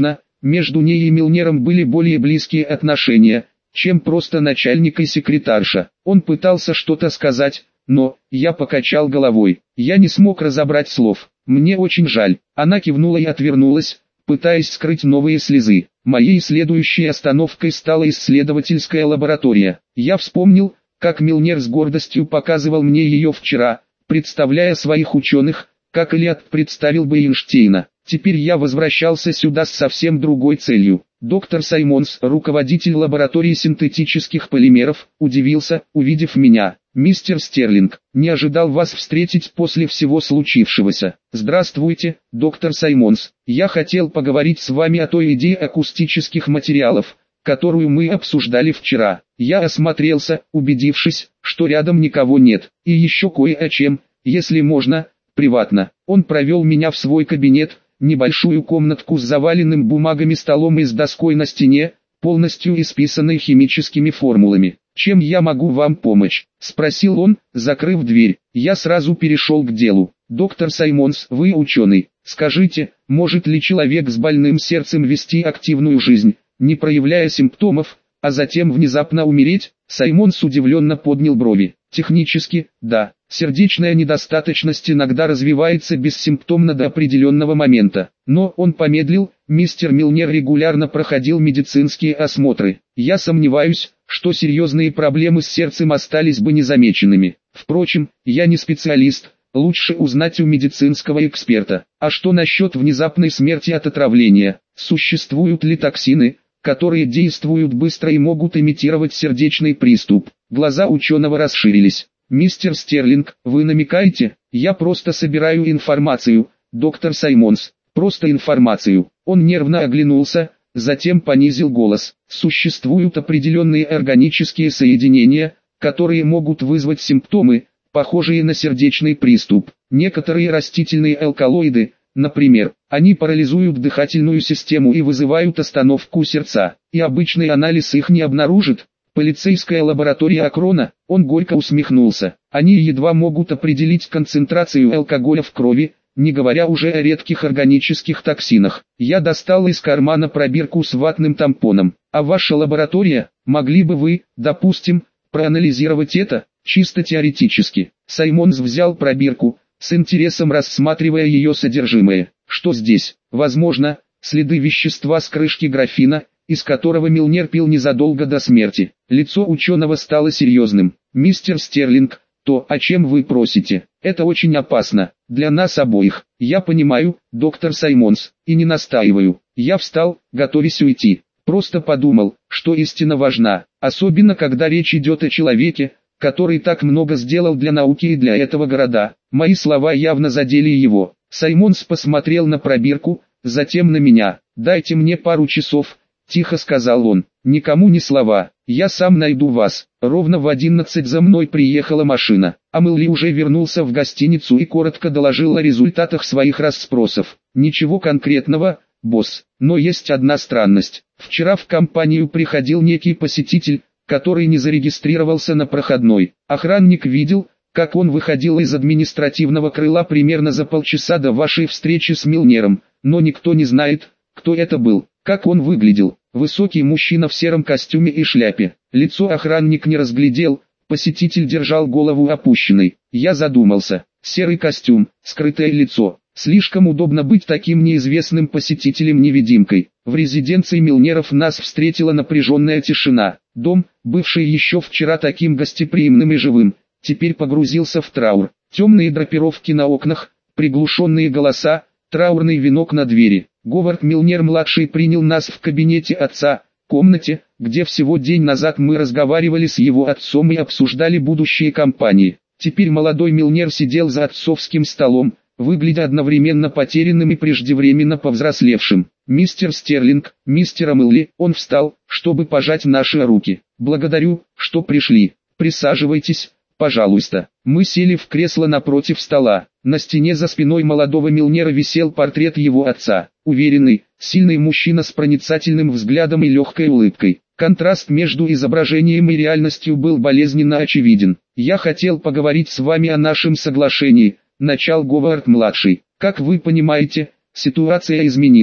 Между ней и Милнером были более близкие отношения, чем просто начальник и секретарша. Он пытался что-то сказать, но я покачал головой. Я не смог разобрать слов. Мне очень жаль. Она кивнула и отвернулась, пытаясь скрыть новые слезы. Моей следующей остановкой стала исследовательская лаборатория. Я вспомнил, как Милнер с гордостью показывал мне ее вчера, представляя своих ученых, как Элиот представил бы Эйнштейна. Теперь я возвращался сюда с совсем другой целью. Доктор Саймонс, руководитель лаборатории синтетических полимеров, удивился, увидев меня. «Мистер Стерлинг, не ожидал вас встретить после всего случившегося. Здравствуйте, доктор Саймонс. Я хотел поговорить с вами о той идее акустических материалов, которую мы обсуждали вчера». Я осмотрелся, убедившись, что рядом никого нет, и еще кое о чем, если можно, приватно. Он провел меня в свой кабинет, небольшую комнатку с заваленным бумагами столом и с доской на стене, полностью исписанной химическими формулами. «Чем я могу вам помочь?» – спросил он, закрыв дверь. Я сразу перешел к делу. «Доктор Саймонс, вы ученый. Скажите, может ли человек с больным сердцем вести активную жизнь, не проявляя симптомов, а затем внезапно умереть?» Саймонс удивленно поднял брови. «Технически, да. Сердечная недостаточность иногда развивается бессимптомно до определенного момента. Но он помедлил, мистер Милнер регулярно проходил медицинские осмотры. Я сомневаюсь, что серьезные проблемы с сердцем остались бы незамеченными. Впрочем, я не специалист, лучше узнать у медицинского эксперта. А что насчет внезапной смерти от отравления? Существуют ли токсины, которые действуют быстро и могут имитировать сердечный приступ?» Глаза ученого расширились. «Мистер Стерлинг, вы намекаете? Я просто собираю информацию, доктор Саймонс, просто информацию». Он нервно оглянулся, затем понизил голос. «Существуют определенные органические соединения, которые могут вызвать симптомы, похожие на сердечный приступ. Некоторые растительные алкалоиды, например, они парализуют дыхательную систему и вызывают остановку сердца, и обычный анализ их не обнаружит. Полицейская лаборатория Акрона». Он горько усмехнулся. «Они едва могут определить концентрацию алкоголя в крови, не говоря уже о редких органических токсинах». Я достал из кармана пробирку с ватным тампоном. «А ваша лаборатория, могли бы вы, допустим, проанализировать это, чисто теоретически?» Саймонс взял пробирку, с интересом рассматривая ее содержимое. «Что здесь?» «Возможно, следы вещества с крышки графина, из которого Милнер пил незадолго до смерти». Лицо ученого стало серьезным. «Мистер Стерлинг, то, о чем вы просите, это очень опасно, для нас обоих. Я понимаю, доктор Саймонс, и не настаиваю». Я встал, готовясь уйти. Просто подумал, что истина важна, особенно когда речь идет о человеке, который так много сделал для науки и для этого города. Мои слова явно задели его. Саймонс посмотрел на пробирку, затем на меня. «Дайте мне пару часов», — тихо сказал он. «Никому ни слова, я сам найду вас». Ровно в одиннадцать за мной приехала машина. Амелли уже вернулся в гостиницу и коротко доложил о результатах своих расспросов. «Ничего конкретного, босс, но есть одна странность. Вчера в компанию приходил некий посетитель, который не зарегистрировался на проходной. Охранник видел, как он выходил из административного крыла примерно за полчаса до вашей встречи с Милнером, но никто не знает, кто это был, как он выглядел. Высокий мужчина в сером костюме и шляпе. Лицо охранник не разглядел, посетитель держал голову опущенной. Я задумался. Серый костюм, скрытое лицо. Слишком удобно быть таким неизвестным посетителем-невидимкой. В резиденции Милнеров нас встретила напряженная тишина. Дом, бывший еще вчера таким гостеприимным и живым, теперь погрузился в траур. Темные драпировки на окнах, приглушенные голоса, траурный венок на двери. Говард Милнер-младший принял нас в кабинете отца, комнате, где всего день назад мы разговаривали с его отцом и обсуждали будущие кампании. Теперь молодой Милнер сидел за отцовским столом, выглядя одновременно потерянным и преждевременно повзрослевшим. «Мистер Стерлинг, мистер Амелли», он встал, чтобы пожать наши руки. «Благодарю, что пришли. Присаживайтесь, пожалуйста». Мы сели в кресло напротив стола. На стене за спиной молодого Милнера висел портрет его отца. Уверенный, сильный мужчина с проницательным взглядом и легкой улыбкой. Контраст между изображением и реальностью был болезненно очевиден. «Я хотел поговорить с вами о нашем соглашении», — начал Говард-младший. «Как вы понимаете, ситуация изменилась.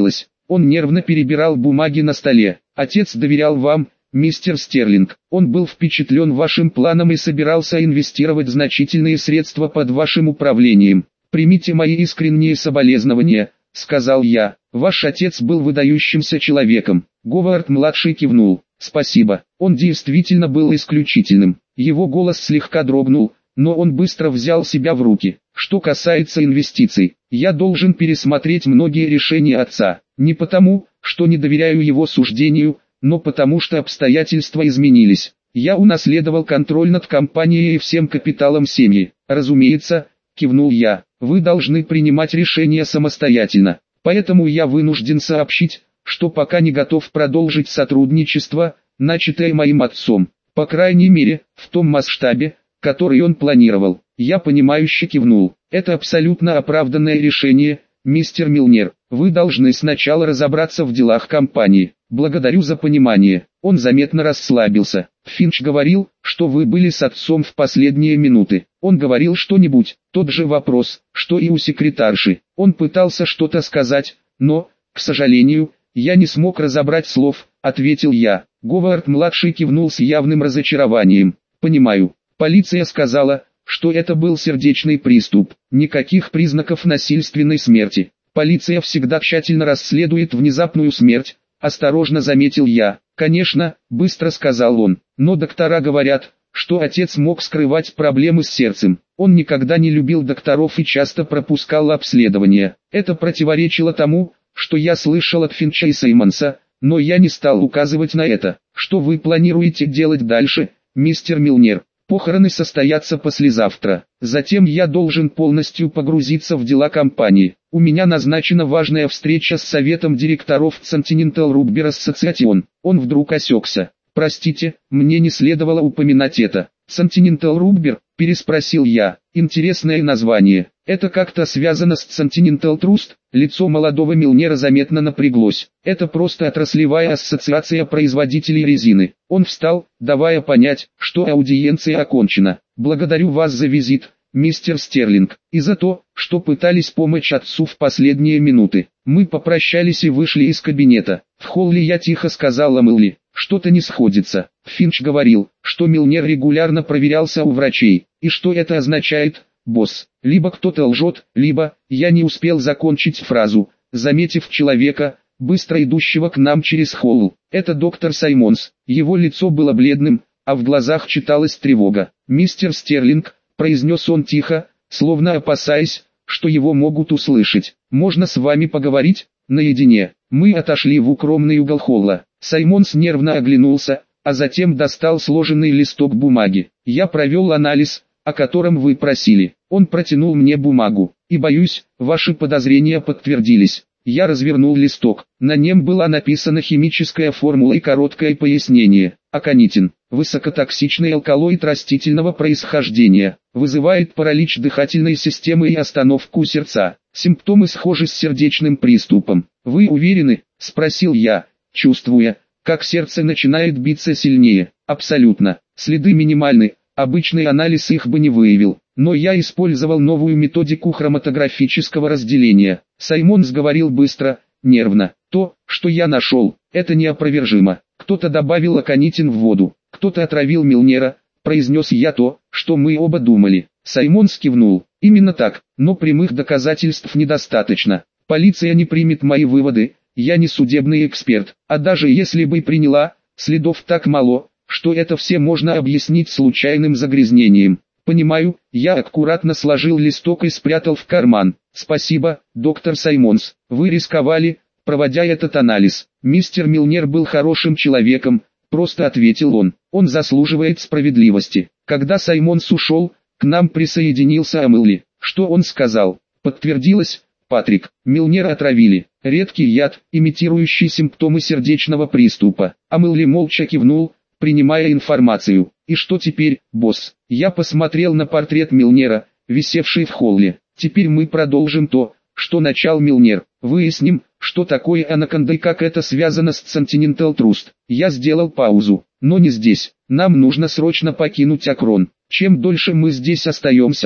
Он нервно перебирал бумаги на столе. Отец доверял вам, мистер Стерлинг. Он был впечатлен вашим планом и собирался инвестировать значительные средства под вашим управлением. Примите мои искренние соболезнования, сказал я. Ваш отец был выдающимся человеком. Говард-младший кивнул. Спасибо. Он действительно был исключительным. Его голос слегка дрогнул, но он быстро взял себя в руки. Что касается инвестиций, я должен пересмотреть многие решения отца. Не потому, что не доверяю его суждению, но потому что обстоятельства изменились. Я унаследовал контроль над компанией и всем капиталом семьи. Разумеется, кивнул я, вы должны принимать решения самостоятельно. Поэтому я вынужден сообщить, что пока не готов продолжить сотрудничество, начатое моим отцом. По крайней мере, в том масштабе, который он планировал. Я понимающе кивнул. Это абсолютно оправданное решение, мистер Милнер. Вы должны сначала разобраться в делах компании. Благодарю за понимание. Он заметно расслабился. Финч говорил, что вы были с отцом в последние минуты. Он говорил что-нибудь, тот же вопрос, что и у секретарши. Он пытался что-то сказать, но, к сожалению, я не смог разобрать слов, ответил я. Говард-младший кивнул с явным разочарованием. Понимаю. Полиция сказала, что это был сердечный приступ. Никаких признаков насильственной смерти. Полиция всегда тщательно расследует внезапную смерть, осторожно заметил я. Конечно, быстро сказал он, но доктора говорят, что отец мог скрывать проблемы с сердцем. Он никогда не любил докторов и часто пропускал обследования. Это противоречило тому, что я слышал от Финча и Саймонса, но я не стал указывать на это. Что вы планируете делать дальше, мистер Милнер? Похороны состоятся послезавтра. Затем я должен полностью погрузиться в дела компании. У меня назначена важная встреча с советом директоров Continental Rugby Association. Он вдруг осекся. Простите, мне не следовало упоминать это. Continental Rugby, переспросил я. Интересное название. Это как-то связано с Continental Trust? Лицо молодого Милнера заметно напряглось. Это просто отраслевая ассоциация производителей резины. Он встал, давая понять, что аудиенция окончена. Благодарю вас за визит, мистер Стерлинг, и за то, что пытались помочь отцу в последние минуты. Мы попрощались и вышли из кабинета. В холле я тихо сказала Мэлли, что-то не сходится. Финч говорил, что Милнер регулярно проверялся у врачей. И что это означает, босс? Либо кто-то лжет, либо, я не успел закончить фразу, заметив человека, быстро идущего к нам через холл. Это доктор Саймонс. Его лицо было бледным, а в глазах читалась тревога. «Мистер Стерлинг», — произнес он тихо, словно опасаясь, что его могут услышать. «Можно с вами поговорить, наедине?» Мы отошли в укромный угол холла. Саймонс нервно оглянулся, а затем достал сложенный листок бумаги. «Я провел анализ, о котором вы просили». Он протянул мне бумагу. «И боюсь, ваши подозрения подтвердились». Я развернул листок. На нем была написана химическая формула и короткое пояснение. Аконитин. Высокотоксичный алкалоид растительного происхождения. Вызывает паралич дыхательной системы и остановку сердца. Симптомы схожи с сердечным приступом. «Вы уверены?» – спросил я, чувствуя, как сердце начинает биться сильнее. «Абсолютно. Следы минимальны. Обычный анализ их бы не выявил. Но я использовал новую методику хроматографического разделения». Саймонс говорил быстро, нервно. «То, что я нашел, это неопровержимо. Кто-то добавил аконитин в воду, кто-то отравил Милнера», произнес я то, что мы оба думали. Саймонс кивнул. «Именно так, но прямых доказательств недостаточно. Полиция не примет мои выводы, я не судебный эксперт, а даже если бы приняла, следов так мало, что это все можно объяснить случайным загрязнением». «Понимаю», я аккуратно сложил листок и спрятал в карман. «Спасибо, доктор Саймонс, вы рисковали, проводя этот анализ. Мистер Милнер был хорошим человеком», просто ответил он. «Он заслуживает справедливости». Когда Саймонс ушел, к нам присоединился Амэлли. «Что он сказал?» «Подтвердилось, Патрик. Милнера отравили. Редкий яд, имитирующий симптомы сердечного приступа». Амэлли молча кивнул, принимая информацию. «И что теперь, босс?» Я посмотрел на портрет Милнера, висевший в холле. «Теперь мы продолжим то, что начал Милнер. Выясним, что такое анаконда и как это связано с Continental Trust». Я сделал паузу. «Но не здесь. Нам нужно срочно покинуть Акрон. Чем дольше мы здесь остаемся,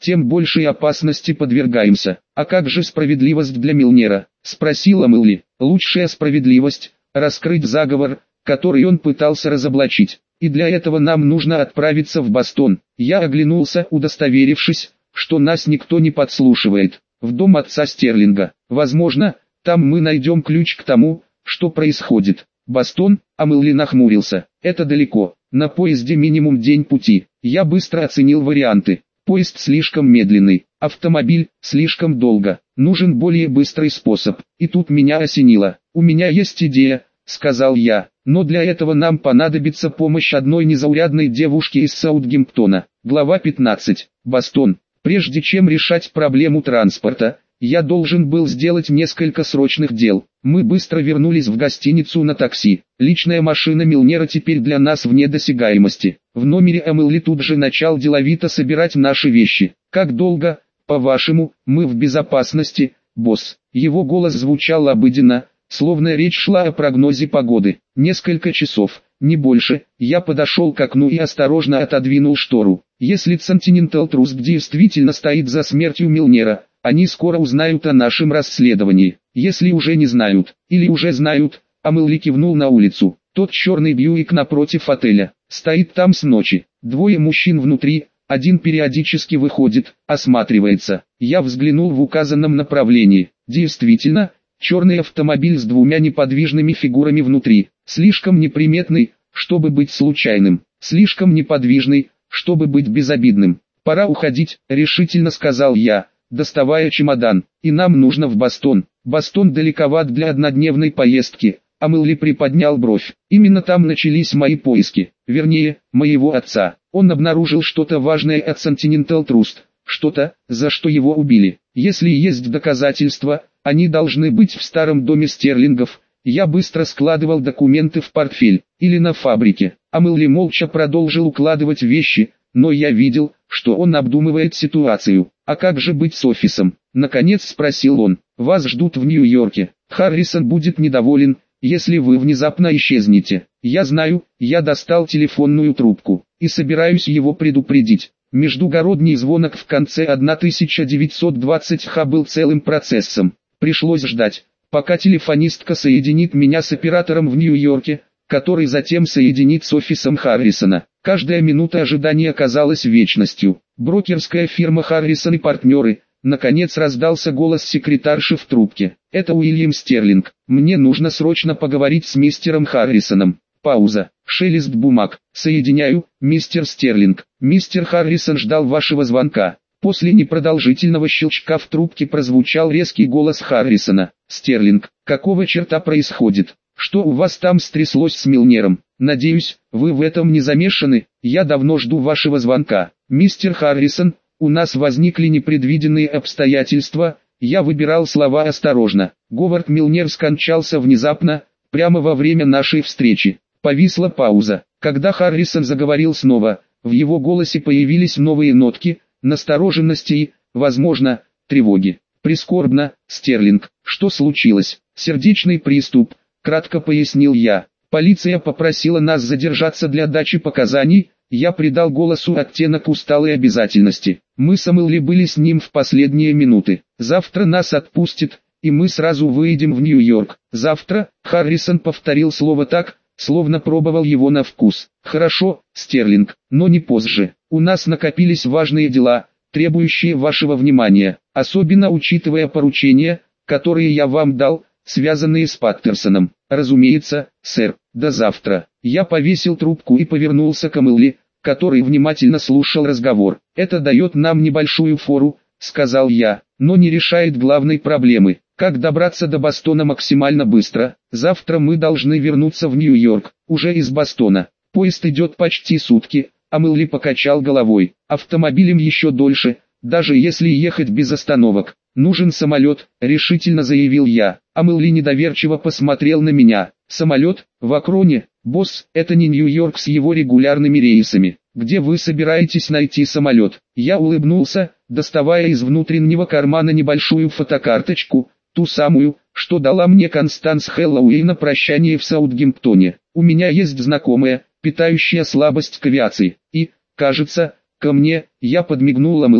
тем большей опасности подвергаемся. А как же справедливость для Милнера? Спросила Мэлли. Лучшая справедливость – раскрыть заговор, который он пытался разоблачить. И для этого нам нужно отправиться в Бостон. Я оглянулся, удостоверившись, что нас никто не подслушивает. В дом отца Стерлинга. Возможно, там мы найдем ключ к тому, что происходит. Бостон, а Мэлли нахмурился. Это далеко. На поезде минимум день пути. Я быстро оценил варианты. Поезд слишком медленный, автомобиль слишком долго. Нужен более быстрый способ. И тут меня осенило. У меня есть идея, сказал я. Но для этого нам понадобится помощь одной незаурядной девушки из Саутгемптона. Глава пятнадцать. Бостон. Прежде чем решать проблему транспорта, я должен был сделать несколько срочных дел. Мы быстро вернулись в гостиницу на такси. Личная машина Милнера теперь для нас вне досягаемости. В номере Эмили тут же начал деловито собирать наши вещи. «Как долго, по-вашему, мы в безопасности, босс?» Его голос звучал обыденно, словно речь шла о прогнозе погоды. «Несколько часов, не больше». Я подошел к окну и осторожно отодвинул штору. Если Continental Trust действительно стоит за смертью Милнера, они скоро узнают о нашем расследовании. Если уже не знают, или уже знают, а Мэлли кивнул на улицу. Тот черный Бьюик напротив отеля, стоит там с ночи. Двое мужчин внутри, один периодически выходит, осматривается. Я взглянул в указанном направлении. Действительно, черный автомобиль с двумя неподвижными фигурами внутри. Слишком неприметный, чтобы быть случайным. Слишком неподвижный, чтобы быть безобидным. «Пора уходить», — решительно сказал я, доставая чемодан, «и нам нужно в Бостон». Бостон далековат для однодневной поездки, а Мэлли приподнял бровь. Именно там начались мои поиски, вернее, моего отца. Он обнаружил что-то важное от Continental Trust, что-то, за что его убили. Если есть доказательства, они должны быть в старом доме Стерлингов. Я быстро складывал документы в портфель, или на фабрике, а Мэлли молча продолжил укладывать вещи, но я видел, что он обдумывает ситуацию. «А как же быть с офисом?» — наконец спросил он. «Вас ждут в Нью-Йорке. Харрисон будет недоволен, если вы внезапно исчезнете. Я знаю». Я достал телефонную трубку и собираюсь его предупредить. Междугородний звонок в конце тысяча девятьсот двадцатого года был целым процессом. Пришлось ждать, пока телефонистка соединит меня с оператором в Нью-Йорке, который затем соединит с офисом Харрисона. Каждая минута ожидания казалась вечностью. Брокерская фирма Харрисон и партнеры. Наконец раздался голос секретарши в трубке. «Это Уильям Стерлинг. Мне нужно срочно поговорить с мистером Харрисоном». Пауза. Шелест бумаг. «Соединяю, мистер Стерлинг. Мистер Харрисон ждал вашего звонка». После непродолжительного щелчка в трубке прозвучал резкий голос Харрисона. «Стерлинг, какого черта происходит? Что у вас там стряслось с Милнером? Надеюсь, вы в этом не замешаны. Я давно жду вашего звонка. Мистер Харрисон, у нас возникли непредвиденные обстоятельства». Я выбирал слова осторожно. Говард Милнер скончался внезапно, прямо во время нашей встречи. Повисла пауза. Когда Харрисон заговорил снова, в его голосе появились новые нотки, настороженности и, возможно, тревоги. «Прискорбно, Стерлинг. Что случилось?» «Сердечный приступ», — кратко пояснил я. «Полиция попросила нас задержаться для дачи показаний». Я придал голосу оттенок усталой обязательности. «Мы с Эмили были с ним в последние минуты. Завтра нас отпустят, и мы сразу выедем в Нью-Йорк». «Завтра?» — Харрисон повторил слово так, словно пробовал его на вкус. «Хорошо, Стерлинг, но не позже. У нас накопились важные дела, требующие вашего внимания, особенно учитывая поручения, которые я вам дал, связанные с Паттерсоном». «Разумеется, сэр, до завтра». Я повесил трубку и повернулся к Эмили, который внимательно слушал разговор. «Это дает нам небольшую фору», — сказал я, — «но не решает главной проблемы. Как добраться до Бостона максимально быстро? Завтра мы должны вернуться в Нью-Йорк, уже из Бостона. Поезд идет почти сутки». А Мэлли покачал головой. «Автомобилем еще дольше, даже если ехать без остановок. Нужен самолет», — решительно заявил я. А Мэлли недоверчиво посмотрел на меня. «Самолет? В Акроне? Босс, это не Нью-Йорк с его регулярными рейсами. Где вы собираетесь найти самолет?» Я улыбнулся, доставая из внутреннего кармана небольшую фотокарточку, ту самую, что дала мне Констанс Хэллоуэй на прощание в Саутгемптоне. «У меня есть знакомая, питающая слабость к авиации, и, кажется, ко мне». Я подмигнул Мэлли.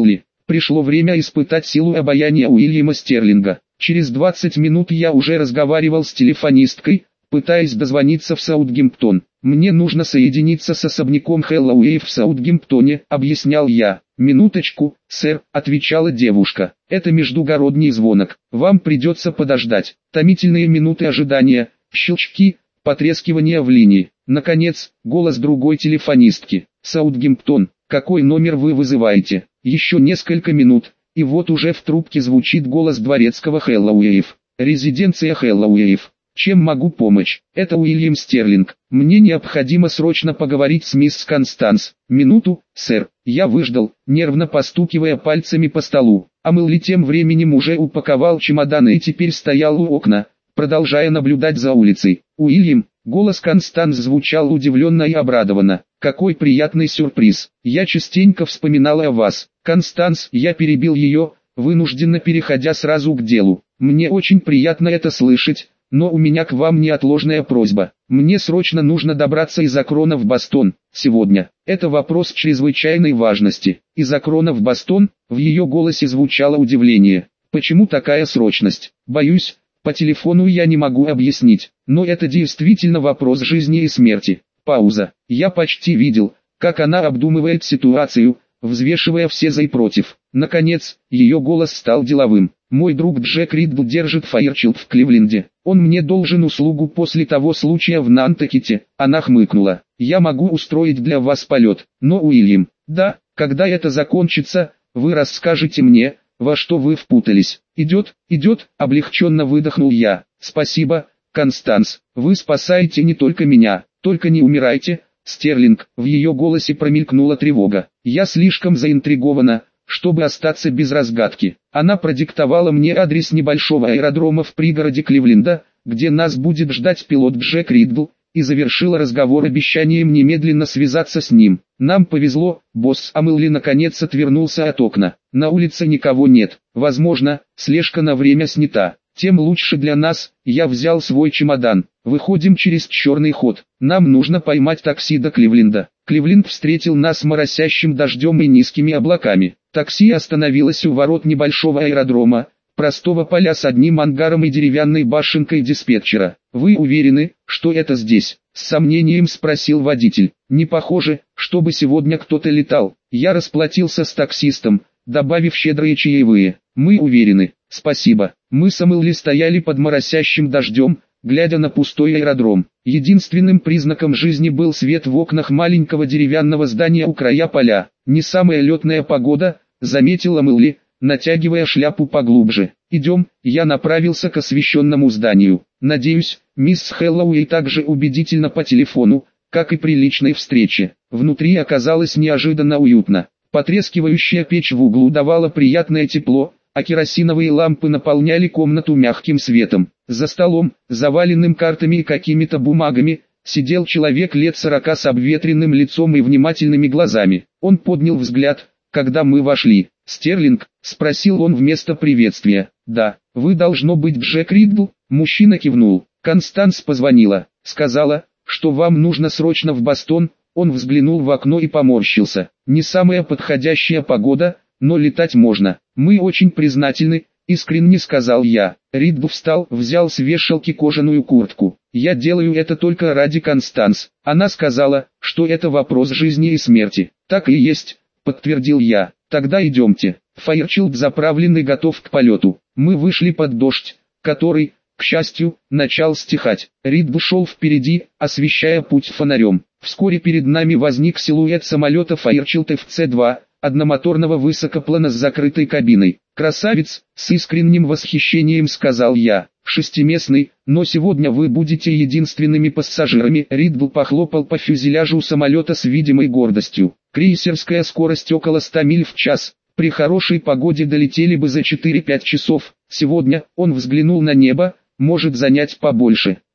Пришло время испытать силу обаяния Уильяма Стерлинга. Через двадцать минут я уже разговаривал с телефонисткой, пытаясь дозвониться в Саутгемптон. «Мне нужно соединиться с особняком Хэллоуэй в Саутгемптоне», — объяснял я. «Минуточку, сэр», — отвечала девушка. «Это междугородний звонок. Вам придется подождать». Томительные минуты ожидания, щелчки, потрескивание в линии. Наконец, голос другой телефонистки. «Саутгемптон, какой номер вы вызываете?» Еще несколько минут, и вот уже в трубке звучит голос дворецкого Хэллоуэев. «Резиденция Хэллоуэев. Чем могу помочь? Это Уильям Стерлинг. Мне необходимо срочно поговорить с мисс Констанс». «Минуту, сэр». Я выждал, нервно постукивая пальцами по столу. А Мэлли тем временем уже упаковал чемоданы и теперь стоял у окна, продолжая наблюдать за улицей. «Уильям», голос Констанс звучал удивленно и обрадованно. «Какой приятный сюрприз. Я частенько вспоминала о вас». «Констанс», я перебил ее, вынужденно переходя сразу к делу. «Мне очень приятно это слышать, но у меня к вам неотложная просьба. Мне срочно нужно добраться из Акрона в Бостон, сегодня. Это вопрос чрезвычайной важности». «Из Акрона в Бостон?» В ее голосе звучало удивление. «Почему такая срочность?» «Боюсь, по телефону я не могу объяснить, но это действительно вопрос жизни и смерти». Пауза. Я почти видел, как она обдумывает ситуацию, взвешивая все за и против. Наконец, ее голос стал деловым. «Мой друг Джек Ридл держит Файрчилд в Кливленде. Он мне должен услугу после того случая в Нантакете». Она хмыкнула. «Я могу устроить для вас полет, но Уильям...» «Да, когда это закончится, вы расскажете мне, во что вы впутались». «Идет, идет», облегченно выдохнул я. «Спасибо, Констанс, вы спасаете не только меня, только не умирайте». «Стерлинг», в ее голосе промелькнула тревога. «Я слишком заинтригована, чтобы остаться без разгадки». Она продиктовала мне адрес небольшого аэродрома в пригороде Кливленда, где нас будет ждать пилот Джек Ридл, и завершила разговор обещанием немедленно связаться с ним. «Нам повезло, босс». А Мэлли наконец отвернулся от окна. «На улице никого нет. Возможно, слежка на время снята. Тем лучше для нас». Я взял свой чемодан. «Выходим через черный ход. Нам нужно поймать такси до Кливленда». Кливленд встретил нас моросящим дождем и низкими облаками. Такси остановилось у ворот небольшого аэродрома, простого поля с одним ангаром и деревянной башенкой диспетчера. «Вы уверены, что это здесь?» — с сомнением спросил водитель. «Не похоже, чтобы сегодня кто-то летал». Я расплатился с таксистом, добавив щедрые чаевые. «Мы уверены, спасибо». Мы с Мэлли стояли под моросящим дождем, глядя на пустой аэродром. Единственным признаком жизни был свет в окнах маленького деревянного здания у края поля. «Не самая летная погода», — заметила Мэлли, натягивая шляпу поглубже. «Идем», я направился к освещенному зданию. «Надеюсь, мисс Хэллоуэй также убедительно по телефону, как и при личной встрече». Внутри оказалось неожиданно уютно. Потрескивающая печь в углу давала приятное тепло, а керосиновые лампы наполняли комнату мягким светом. За столом, заваленным картами и какими-то бумагами, сидел человек лет сорока с обветренным лицом и внимательными глазами. Он поднял взгляд, когда мы вошли. «Стерлинг?» — спросил он вместо приветствия. «Да, вы должно быть Джек Ридл?» Мужчина кивнул. «Констанс позвонила, сказала, что вам нужно срочно в Бостон». Он взглянул в окно и поморщился. «Не самая подходящая погода, но летать можно. Мы очень признательны», — искренне сказал я. Ридл встал, взял с вешалки кожаную куртку. «Я делаю это только ради Констанс. Она сказала, что это вопрос жизни и смерти». «Так и есть», — подтвердил я. «Тогда идемте». Файрчилд заправлен и готов к полету. Мы вышли под дождь, который, к счастью, начал стихать. Ридл шел впереди, освещая путь фонарем. Вскоре перед нами возник силуэт самолета Файрчилд эф си два, одномоторного высокоплана с закрытой кабиной. «Красавец», — с искренним восхищением сказал я. «Шестиместный, но сегодня вы будете единственными пассажирами». Ридл похлопал по фюзеляжу самолета с видимой гордостью. «Крейсерская скорость около ста миль в час. При хорошей погоде долетели бы за четыре-пять часов. Сегодня», — он взглянул на небо, — «может занять побольше».